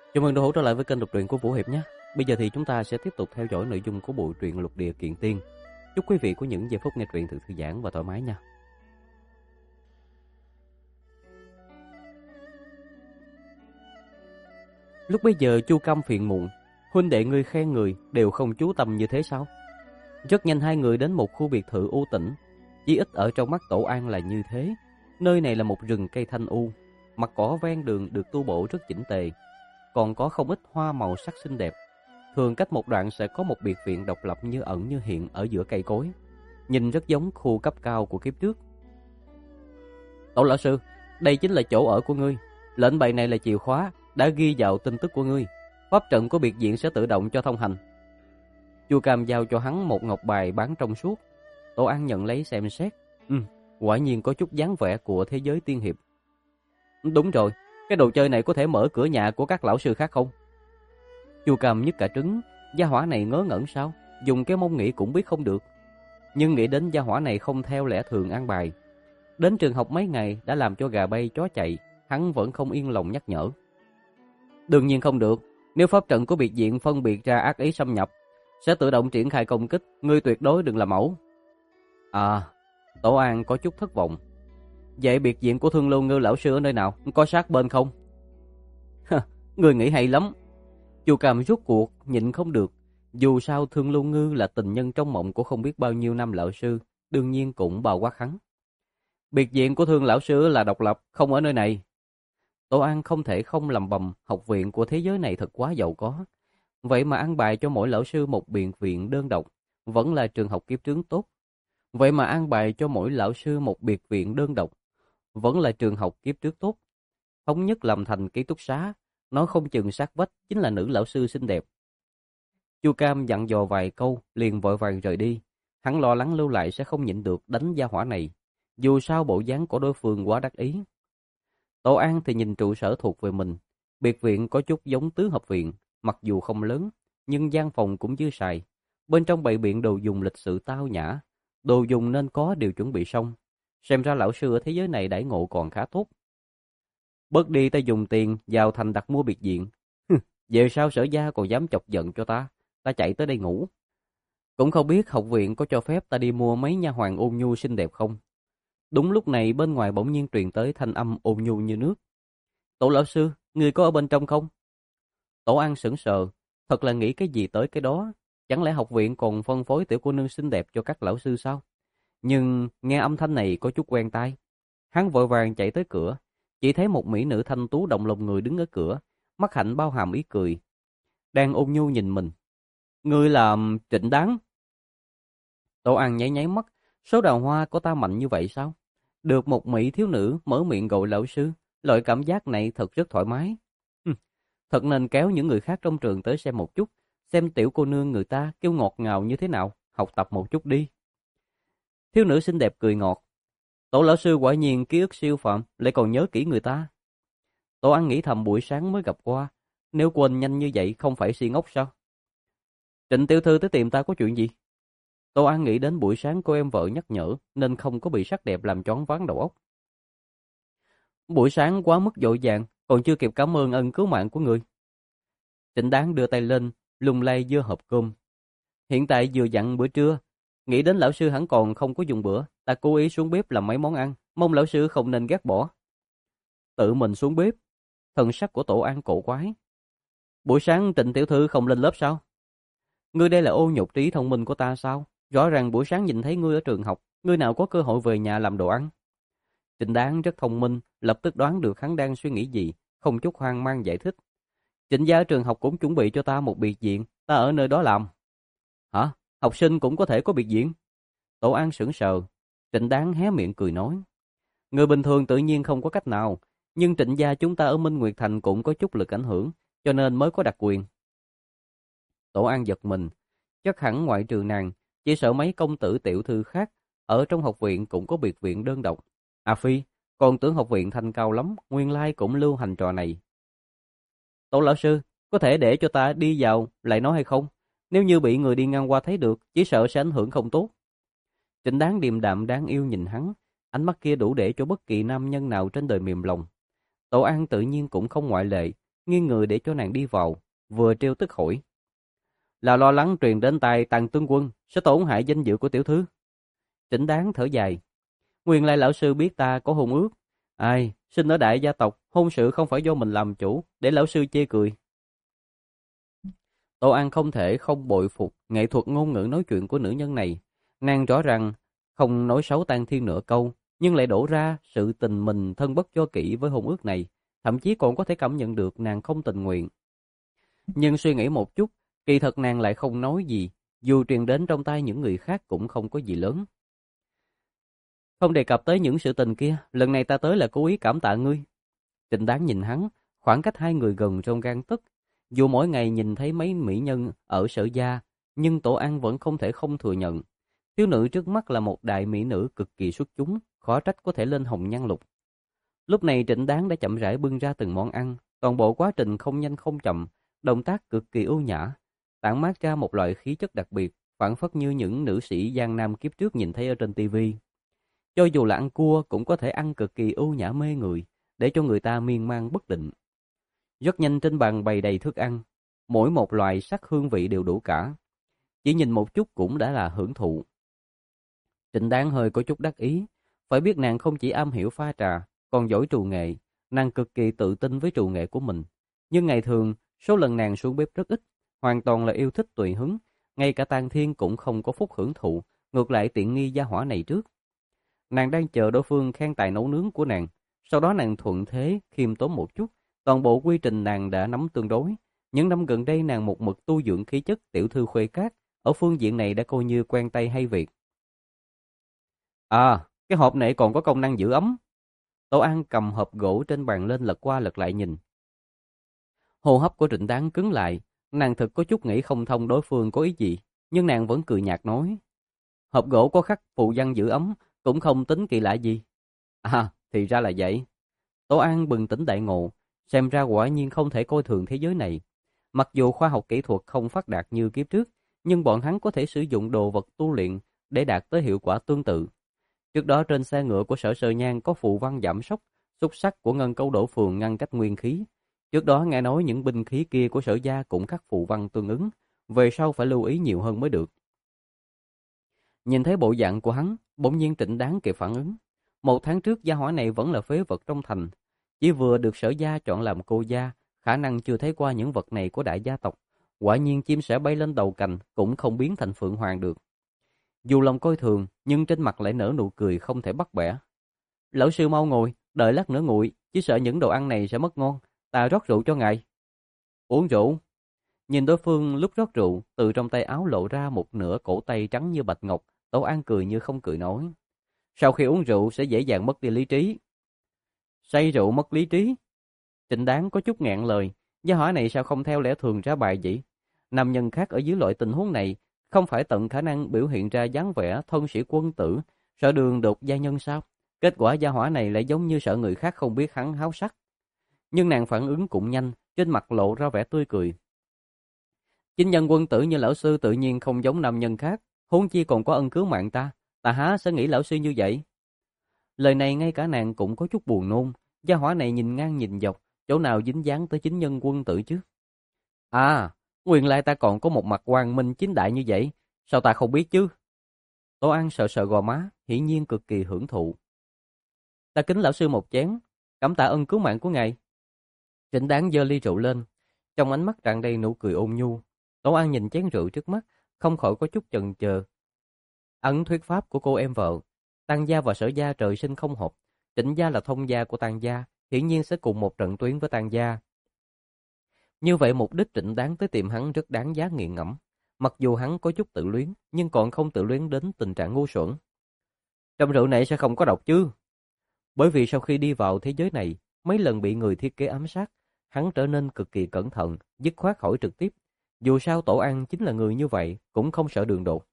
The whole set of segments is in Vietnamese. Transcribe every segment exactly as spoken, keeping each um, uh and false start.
Chào mừng đã hỗ trở lại với kênh đọc truyện của Vũ Hiệp nhé. Bây giờ thì chúng ta sẽ tiếp tục theo dõi nội dung của bộ truyện Lục Địa Kiện Tiên. Chúc quý vị có những giây phút nghe truyện thật thư giãn và thoải mái nha. Lúc bây giờ Chu Căm phiền muộn, huynh đệ ngươi khen người đều không chú tâm như thế sao? Rất nhanh hai người đến một khu biệt thự u tĩnh, chỉ ít ở trong mắt Tổ An là như thế. Nơi này là một rừng cây thanh u, mặt cỏ ven đường được tu bổ rất chỉnh tề, còn có không ít hoa màu sắc xinh đẹp. Thường cách một đoạn sẽ có một biệt viện độc lập như ẩn như hiện ở giữa cây cối, nhìn rất giống khu cấp cao của kiếp trước. Tổ lão sư, đây chính là chỗ ở của ngươi. Lệnh bài này là chìa khóa, đã ghi vào tin tức của ngươi. Pháp trận của biệt viện sẽ tự động cho thông hành. Chu Cam giao cho hắn một ngọc bài bán trong suốt. Tổ An nhận lấy xem xét. Ừ, quả nhiên có chút dáng vẻ của thế giới tiên hiệp. Đúng rồi, cái đồ chơi này có thể mở cửa nhà của các lão sư khác không? Chu Cam nhức cả trứng, gia hỏa này ngớ ngẩn sao? Dùng cái mông nghĩ cũng biết không được. Nhưng nghĩ đến gia hỏa này không theo lẽ thường an bài. Đến trường học mấy ngày đã làm cho gà bay chó chạy, hắn vẫn không yên lòng nhắc nhở. Đương nhiên không được, nếu pháp trận của biệt viện phân biệt ra ác ý xâm nhập, sẽ tự động triển khai công kích, ngươi tuyệt đối đừng làm mẫu. À, Tổ An có chút thất vọng. Vậy biệt viện của Thương Lưu Ngư lão sư ở nơi nào, có sát bên không? Ngươi nghĩ hay lắm. Chu Cam rút cuộc, nhịn không được. Dù sao Thương Lưu Ngư là tình nhân trong mộng của không biết bao nhiêu năm lão sư, đương nhiên cũng bao quát hắn. Biệt viện của Thương lão sư là độc lập, không ở nơi này. Tổ An không thể không lầm bầm, học viện của thế giới này thật quá giàu có. Vậy mà an bài cho mỗi lão sư một biệt viện đơn độc, vẫn là trường học kiếp trước tốt. Vậy mà an bài cho mỗi lão sư một biệt viện đơn độc, vẫn là trường học kiếp trước tốt. Thống nhất làm thành ký túc xá, nói không chừng sát vách chính là nữ lão sư xinh đẹp. Chu Cam dặn dò vài câu, liền vội vàng rời đi. Hắn lo lắng lưu lại sẽ không nhịn được đánh gia hỏa này. Dù sao bộ dáng của đối phương quá đắc ý. Tổ An thì nhìn trụ sở thuộc về mình. Biệt viện có chút giống tứ hợp viện, mặc dù không lớn, nhưng gian phòng cũng dư xài. Bên trong bày biện đồ dùng lịch sự tao nhã, đồ dùng nên có đều chuẩn bị xong. Xem ra lão sư ở thế giới này đãi ngộ còn khá tốt. Bớt đi ta dùng tiền vào thành đặt mua biệt viện. Về sau Sở Gia còn dám chọc giận cho ta, ta chạy tới đây ngủ. Cũng không biết học viện có cho phép ta đi mua mấy nha hoàn ôn nhu xinh đẹp không. Đúng lúc này bên ngoài bỗng nhiên truyền tới thanh âm ôn nhu như nước. Tổ lão sư, người có ở bên trong không? Tổ An sững sờ, thật là nghĩ cái gì tới cái đó. Chẳng lẽ học viện còn phân phối tiểu cô nương xinh đẹp cho các lão sư sao? Nhưng nghe âm thanh này có chút quen tai. Hắn vội vàng chạy tới cửa, chỉ thấy một mỹ nữ thanh tú động lòng người đứng ở cửa, mắt hạnh bao hàm ý cười, đang ôn nhu nhìn mình. Ngươi là Trịnh Đáng? Tổ An nháy nháy mắt, số đào hoa của ta mạnh như vậy sao? Được một mỹ thiếu nữ mở miệng gọi lão sư, loại cảm giác này thật rất thoải mái. Hừm, thật nên kéo những người khác trong trường tới xem một chút, xem tiểu cô nương người ta kêu ngọt ngào như thế nào, học tập một chút đi. Thiếu nữ xinh đẹp cười ngọt. Tổ lão sư quả nhiên ký ức siêu phàm, lại còn nhớ kỹ người ta. Tổ An nghĩ thầm buổi sáng mới gặp qua, nếu quên nhanh như vậy không phải si ngốc sao? Trịnh tiểu thư tới tìm ta có chuyện gì? Tổ An nghĩ đến buổi sáng cô em vợ nhắc nhở nên không có bị sắc đẹp làm choáng váng đầu óc. Buổi sáng quá mức vội vàng, còn chưa kịp cảm ơn ân cứu mạng của người. Trịnh Đáng đưa tay lên, lung lay dưa hộp cơm. Hiện tại vừa dặn bữa trưa, nghĩ đến lão sư hẳn còn không có dùng bữa, ta cố ý xuống bếp làm mấy món ăn, mong lão sư không nên ghét bỏ. Tự mình xuống bếp, thần sắc của Tổ An cổ quái. Buổi sáng Trịnh tiểu thư không lên lớp sao? Ngươi đây là ô nhục trí thông minh của ta sao? Rõ ràng buổi sáng nhìn thấy ngươi ở trường học, ngươi nào có cơ hội về nhà làm đồ ăn. Trịnh Đáng rất thông minh, lập tức đoán được hắn đang suy nghĩ gì, không chút hoang mang giải thích. Trịnh gia ở trường học cũng chuẩn bị cho ta một biệt viện, ta ở nơi đó làm. Hả? Học sinh cũng có thể có biệt viện? Tổ An sững sờ. Trịnh Đáng hé miệng cười nói. Người bình thường tự nhiên không có cách nào, nhưng Trịnh gia chúng ta ở Minh Nguyệt Thành cũng có chút lực ảnh hưởng, cho nên mới có đặc quyền. Tổ An giật mình, chắc hẳn ngoại trừ nàng, chỉ sợ mấy công tử tiểu thư khác ở trong học viện cũng có biệt viện đơn độc. À phi, còn tưởng học viện thanh cao lắm, nguyên lai cũng lưu hành trò này. Tổ lão sư, có thể để cho ta đi vào lại nói hay không? Nếu như bị người đi ngang qua thấy được, chỉ sợ sẽ ảnh hưởng không tốt. Trịnh Đáng điềm đạm đáng yêu nhìn hắn, ánh mắt kia đủ để cho bất kỳ nam nhân nào trên đời mềm lòng. Tổ An tự nhiên cũng không ngoại lệ, nghiêng người để cho nàng đi vào, vừa trêu tức hỏi. Là lo lắng truyền đến tai Tàng tướng quân, sẽ tổn hại danh dự của tiểu thư. Trịnh Đáng thở dài. Nguyên lai lão sư biết ta có hôn ước. Ai, sinh ở đại gia tộc, hôn sự không phải do mình làm chủ, để lão sư chê cười. Tô An không thể không bội phục nghệ thuật ngôn ngữ nói chuyện của nữ nhân này. Nàng rõ ràng không nói xấu Tang Thiên nửa câu, nhưng lại đổ ra sự tình mình thân bất do kỷ với hôn ước này, thậm chí còn có thể cảm nhận được nàng không tình nguyện. Nhưng suy nghĩ một chút, kỳ thật nàng lại không nói gì, dù truyền đến trong tai những người khác cũng không có gì lớn. Không đề cập tới những sự tình kia, lần này ta tới là cố ý cảm tạ ngươi. Trịnh Đáng nhìn hắn, khoảng cách hai người gần trong gang tấc. Dù mỗi ngày nhìn thấy mấy mỹ nhân ở Sở gia, nhưng Tổ An vẫn không thể không thừa nhận. Thiếu nữ trước mắt là một đại mỹ nữ cực kỳ xuất chúng, khó trách có thể lên hồng nhan lục. Lúc này Trịnh Đáng đã chậm rãi bưng ra từng món ăn, toàn bộ quá trình không nhanh không chậm, động tác cực kỳ ưu nhã, tản mát ra một loại khí chất đặc biệt, phảng phất như những nữ sĩ Giang Nam kiếp trước nhìn thấy ở trên tivi. Cho dù là ăn cua cũng có thể ăn cực kỳ ưu nhã mê người, để cho người ta miên man bất định. Rất nhanh trên bàn bày đầy thức ăn, mỗi một loại sắc hương vị đều đủ cả. Chỉ nhìn một chút cũng đã là hưởng thụ. Trịnh Đáng hơi có chút đắc ý, phải biết nàng không chỉ am hiểu pha trà, còn giỏi trù nghệ, nàng cực kỳ tự tin với trù nghệ của mình. Nhưng ngày thường, số lần nàng xuống bếp rất ít, hoàn toàn là yêu thích tùy hứng, ngay cả Tang Thiên cũng không có phúc hưởng thụ, ngược lại tiện nghi gia hỏa này trước. Nàng đang chờ đối phương khen tài nấu nướng của nàng, sau đó nàng thuận thế khiêm tốn một chút, toàn bộ quy trình nàng đã nắm tương đối. Những năm gần đây nàng một mực tu dưỡng khí chất tiểu thư khuê cát, ở phương diện này đã coi như quen tay hay việc. À, cái hộp này còn có công năng giữ ấm. Tổ An cầm hộp gỗ trên bàn lên lật qua lật lại nhìn. Hô hấp của Trịnh Đáng cứng lại, nàng thực có chút nghĩ không thông đối phương có ý gì, nhưng nàng vẫn cười nhạt nói. Hộp gỗ có khắc phù văn giữ ấm, cũng không tính kỳ lạ gì. À, thì ra là vậy. Tổ An bừng tỉnh đại ngộ, xem ra quả nhiên không thể coi thường thế giới này. Mặc dù khoa học kỹ thuật không phát đạt như kiếp trước, nhưng bọn hắn có thể sử dụng đồ vật tu luyện để đạt tới hiệu quả tương tự. Trước đó trên xe ngựa của Sở Sơ Nhan có phù văn giảm sốc, xúc sắc của Ngân Câu Đổ Phường ngăn cách nguyên khí. Trước đó nghe nói những binh khí kia của Sở gia cũng khắc phù văn tương ứng, về sau phải lưu ý nhiều hơn mới được. Nhìn thấy bộ dạng của hắn, bỗng nhiên Trịnh Đáng kịp phản ứng. Một tháng trước gia hỏa này vẫn là phế vật trong thành, chỉ vừa được Sở gia chọn làm cô gia, khả năng chưa thấy qua những vật này của đại gia tộc. Quả nhiên chim sẻ bay lên đầu cành cũng không biến thành phượng hoàng được. Dù lòng coi thường, nhưng trên mặt lại nở nụ cười không thể bắt bẻ. Lão sư mau ngồi, đợi lát nữa nguội, chỉ sợ những đồ ăn này sẽ mất ngon. Ta rót rượu cho ngài. Uống rượu. Nhìn đối phương lúc rót rượu, từ trong tay áo lộ ra một nửa cổ tay trắng như bạch ngọc. Tổ An cười như không cười nói. Sau khi uống rượu sẽ dễ dàng mất đi lý trí. Say rượu mất lý trí. Trịnh Đáng có chút ngẹn lời. Gia hỏa này sao không theo lẽ thường ra bài vậy? Nam nhân khác ở dưới loại tình huống này không phải tận khả năng biểu hiện ra dáng vẻ thân sĩ quân tử, sợ đường đột gia nhân sao? Kết quả gia hỏa này lại giống như sợ người khác không biết hắn háo sắc. Nhưng nàng phản ứng cũng nhanh, trên mặt lộ ra vẻ tươi cười. Chính nhân quân tử như lão sư tự nhiên không giống nam nhân khác, huống chi còn có ân cứu mạng ta, ta há sẽ nghĩ lão sư như vậy? Lời này ngay cả nàng cũng có chút buồn nôn, gia hỏa này nhìn ngang nhìn dọc, chỗ nào dính dáng tới chính nhân quân tử chứ? À, nguyên lai ta còn có một mặt quang minh chính đại như vậy, sao ta không biết chứ? Tô An sợ sợ gò má, hiển nhiên cực kỳ hưởng thụ. Ta kính lão sư một chén, cảm tạ ân cứu mạng của ngài. Trịnh Đáng giơ ly rượu lên, trong ánh mắt tràn đầy nụ cười ôn nhu. Tô An nhìn chén rượu trước mắt, không khỏi có chút chần chờ. Ấn thuyết pháp của cô em vợ, Tang gia và Sở gia trời sinh không hợp, Trịnh gia là thông gia của Tang gia, hiển nhiên sẽ cùng một trận tuyến với Tang gia. Như vậy mục đích Trịnh Đáng tới tìm hắn rất đáng giá nghiền ngẫm. Mặc dù hắn có chút tự luyến, nhưng còn không tự luyến đến tình trạng ngu xuẩn. Trong rượu này sẽ không có độc chứ? Bởi vì sau khi đi vào thế giới này, mấy lần bị người thiết kế ám sát, hắn trở nên cực kỳ cẩn thận, dứt khoát hỏi trực tiếp. Dù sao Tổ An chính là người như vậy, cũng không sợ đường đột.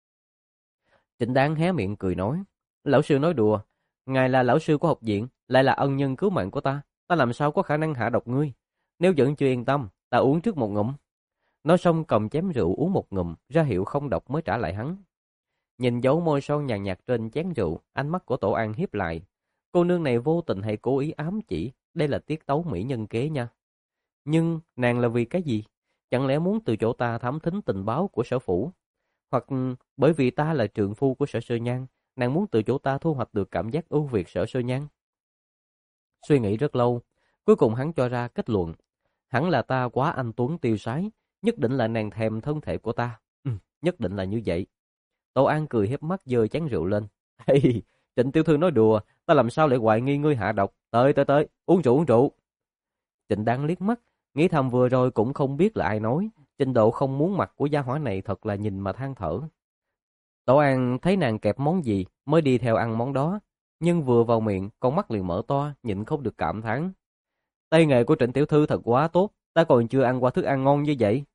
Trịnh Đáng hé miệng cười nói, lão sư nói đùa, ngài là lão sư của học viện, lại là ân nhân cứu mạng của ta, ta làm sao có khả năng hạ độc ngươi? Nếu vẫn chưa yên tâm, ta uống trước một ngụm. Nói xong cầm chén rượu uống một ngụm, ra hiệu không độc mới trả lại hắn. Nhìn dấu môi son nhàn nhạt trên chén rượu, ánh mắt của Tổ An hiếp lại. Cô nương này vô tình hay cố ý ám chỉ, đây là tiết tấu mỹ nhân kế nha. Nhưng nàng là vì cái gì? Chẳng lẽ muốn từ chỗ ta thám thính tình báo của sở phủ? Hoặc bởi vì ta là trượng phu của Sở Sơ Nhan, nàng muốn từ chỗ ta thu hoạch được cảm giác ưu việt Sở Sơ Nhan? Suy nghĩ rất lâu, cuối cùng hắn cho ra kết luận. Hẳn là ta quá anh tuấn tiêu sái, nhất định là nàng thèm thân thể của ta. Ừ, nhất định là như vậy. Tổ An cười hiếp mắt giơ chén rượu lên. Hey, Trịnh tiểu thư nói đùa, ta làm sao lại hoài nghi ngươi hạ độc. Tới tới tới, uống rượu uống rượu. Trịnh Đan liếc mắt, nghĩ thầm vừa rồi cũng không biết là ai nói. Trình độ không muốn mặt của gia hỏa này thật là nhìn mà than thở. Tổ An thấy nàng kẹp món gì mới đi theo ăn món đó. Nhưng vừa vào miệng, con mắt liền mở to, nhịn không được cảm thán. Tay nghề của Trịnh tiểu thư thật quá tốt, ta còn chưa ăn qua thức ăn ngon như vậy.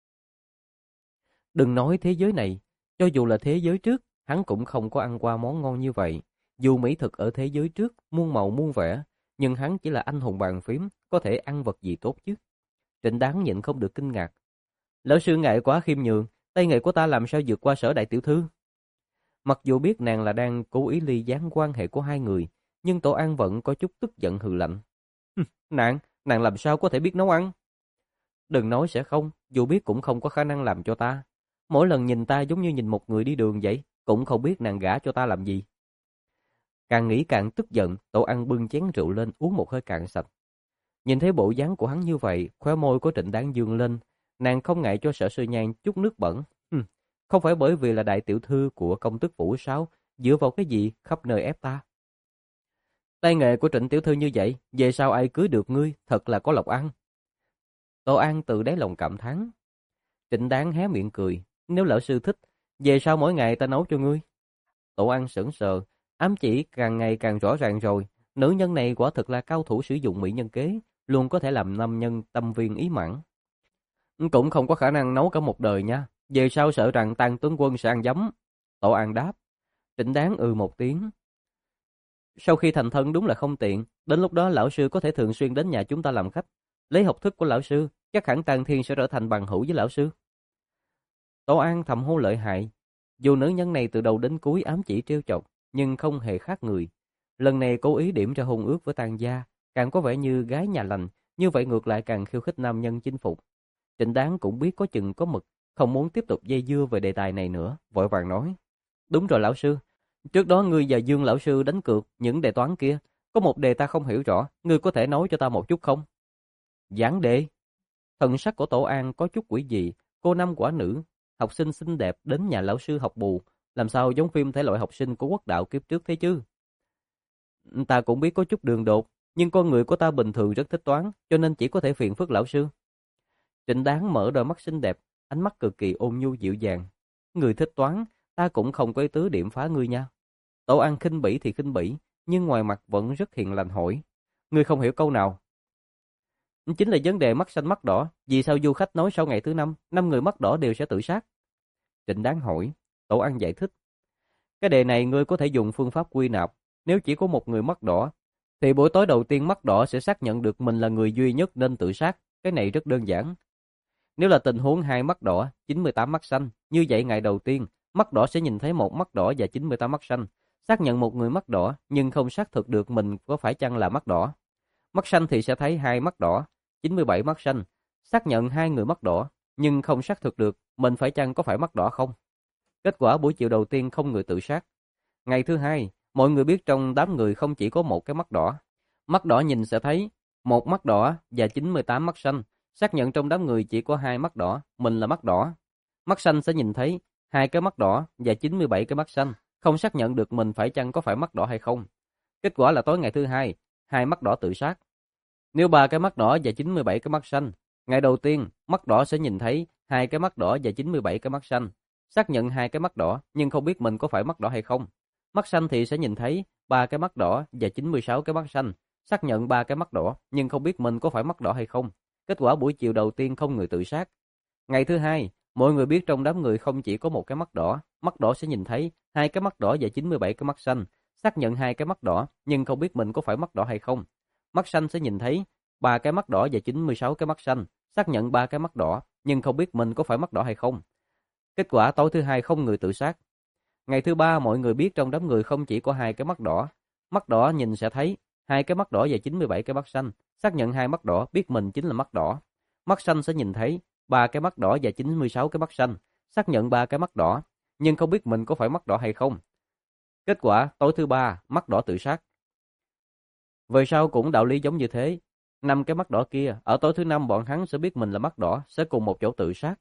Đừng nói thế giới này, cho dù là thế giới trước, hắn cũng không có ăn qua món ngon như vậy. Dù mỹ thực ở thế giới trước, muôn màu muôn vẻ, nhưng hắn chỉ là anh hùng bàn phím, có thể ăn vật gì tốt chứ. Trịnh Đáng nhịn không được kinh ngạc. Lão sư ngại quá khiêm nhường, tay nghề của ta làm sao vượt qua Sở đại tiểu thư. Mặc dù biết nàng là đang cố ý ly gián quan hệ của hai người, nhưng Tổ An vẫn có chút tức giận hừ lạnh. Nàng, nàng làm sao có thể biết nấu ăn? Đừng nói sẽ không, dù biết cũng không có khả năng làm cho ta. Mỗi lần nhìn ta giống như nhìn một người đi đường vậy, cũng không biết nàng gả cho ta làm gì. Càng nghĩ càng tức giận, Tổ An bưng chén rượu lên uống một hơi cạn sạch. Nhìn thấy bộ dáng của hắn như vậy, khóe môi của Trịnh Đáng dương lên, nàng không ngại cho Sở Sơ Nhan chút nước bẩn. Hừm, không phải bởi vì là đại tiểu thư của công tước phủ sao, dựa vào cái gì khắp nơi ép ta. Tay nghề của Trịnh tiểu thư như vậy, về sau ai cưới được ngươi, thật là có lộc ăn. Tô An tự đáy lòng cảm thán. Trịnh Đáng hé miệng cười, nếu lão sư thích, về sau mỗi ngày ta nấu cho ngươi. Tổ An sững sờ, ám chỉ càng ngày càng rõ ràng rồi, nữ nhân này quả thực là cao thủ sử dụng mỹ nhân kế, luôn có thể làm nam nhân tâm viên ý mãn. Cũng không có khả năng nấu cả một đời nha, về sau sợ rằng Tang tướng quân sẽ ăn giấm. Tổ An đáp. Trịnh Đáng ừ một tiếng. Sau khi thành thân đúng là không tiện, đến lúc đó lão sư có thể thường xuyên đến nhà chúng ta làm khách, lấy học thức của lão sư, chắc hẳn Tang Thiên sẽ trở thành bằng hữu với lão sư. Tổ An thầm hô lợi hại, dù nữ nhân này từ đầu đến cuối ám chỉ trêu chọc, nhưng không hề khác người. Lần này cố ý điểm ra hôn ước với Tang gia, càng có vẻ như gái nhà lành, như vậy ngược lại càng khiêu khích nam nhân chinh phục. Trịnh Đáng cũng biết có chừng có mực, không muốn tiếp tục dây dưa về đề tài này nữa, vội vàng nói. Đúng rồi lão sư, trước đó ngươi và Dương lão sư đánh cược những đề toán kia, có một đề ta không hiểu rõ, ngươi có thể nói cho ta một chút không? Giảng đề. Thần sắc của Tổ An có chút quỷ dị, cô năm quả nữ, học sinh xinh đẹp đến nhà lão sư học bù, làm sao giống phim thể loại học sinh của quốc đạo kiếp trước thế chứ? Ta cũng biết có chút đường đột, nhưng con người của ta bình thường rất thích toán, cho nên chỉ có thể phiền phức lão sư. Trịnh Đáng mở đôi mắt xinh đẹp, ánh mắt cực kỳ ôn nhu dịu dàng. Người thích toán, ta cũng không có ý tứ điểm phá ngươi nha. Tổ An khinh bỉ thì khinh bỉ, nhưng ngoài mặt vẫn rất hiền lành hỏi. Ngươi không hiểu câu nào? Chính là vấn đề mắt xanh mắt đỏ, vì sao du khách nói sau ngày thứ năm, năm người mắt đỏ đều sẽ tự sát? Trịnh Đáng hỏi. Tổ An giải thích. Cái đề này ngươi có thể dùng phương pháp quy nạp, nếu chỉ có một người mắt đỏ, thì buổi tối đầu tiên mắt đỏ sẽ xác nhận được mình là người duy nhất nên tự sát, cái này rất đơn giản. Nếu là tình huống hai mắt đỏ, chín mươi tám mắt xanh, như vậy ngày đầu tiên, mắt đỏ sẽ nhìn thấy một mắt đỏ và chín mươi tám mắt xanh, xác nhận một người mắt đỏ nhưng không xác thực được mình có phải chăng là mắt đỏ. Mắt xanh thì sẽ thấy hai mắt đỏ, chín mươi bảy mắt xanh, xác nhận hai người mắt đỏ nhưng không xác thực được mình phải chăng có phải mắt đỏ không. Kết quả buổi chiều đầu tiên không người tự sát. Ngày thứ hai, mọi người biết trong đám người không chỉ có một cái mắt đỏ. Mắt đỏ nhìn sẽ thấy một mắt đỏ và chín mươi tám mắt xanh, xác nhận trong đám người chỉ có hai mắt đỏ, mình là mắt đỏ. Mắt xanh sẽ nhìn thấy hai cái mắt đỏ và chín mươi bảy cái mắt xanh, không xác nhận được mình phải chăng có phải mắt đỏ hay không. Kết quả là tối ngày thứ hai, hai mắt đỏ tự sát. Nếu ba cái mắt đỏ và chín mươi bảy cái mắt xanh, ngày đầu tiên, mắt đỏ sẽ nhìn thấy hai cái mắt đỏ và chín mươi bảy cái mắt xanh, xác nhận hai cái mắt đỏ nhưng không biết mình có phải mắt đỏ hay không. Mắt xanh thì sẽ nhìn thấy ba cái mắt đỏ và chín mươi sáu cái mắt xanh, xác nhận ba cái mắt đỏ nhưng không biết mình có phải mắt đỏ hay không. Kết quả buổi chiều đầu tiên không người tự sát. Ngày thứ hai, mọi người biết trong đám người không chỉ có một cái mắt đỏ, mắt đỏ sẽ nhìn thấy hai cái mắt đỏ và chín mươi bảy cái mắt xanh, xác nhận hai cái mắt đỏ nhưng không biết mình có phải mắt đỏ hay không. Mắt xanh sẽ nhìn thấy ba cái mắt đỏ và chín mươi sáu cái mắt xanh, xác nhận ba cái mắt đỏ nhưng không biết mình có phải mắt đỏ hay không. Kết quả tối thứ hai không người tự sát. Ngày thứ ba mọi người biết trong đám người không chỉ có hai cái mắt đỏ, mắt đỏ nhìn sẽ thấy hai cái mắt đỏ và chín mươi bảy cái mắt xanh, xác nhận hai mắt đỏ biết mình chính là mắt đỏ. Mắt xanh sẽ nhìn thấy ba cái mắt đỏ và chín mươi sáu cái mắt xanh, xác nhận ba cái mắt đỏ, nhưng không biết mình có phải mắt đỏ hay không. Kết quả tối thứ ba, mắt đỏ tự sát. Về sau cũng đạo lý giống như thế. Năm cái mắt đỏ kia, ở tối thứ năm bọn hắn sẽ biết mình là mắt đỏ, sẽ cùng một chỗ tự sát.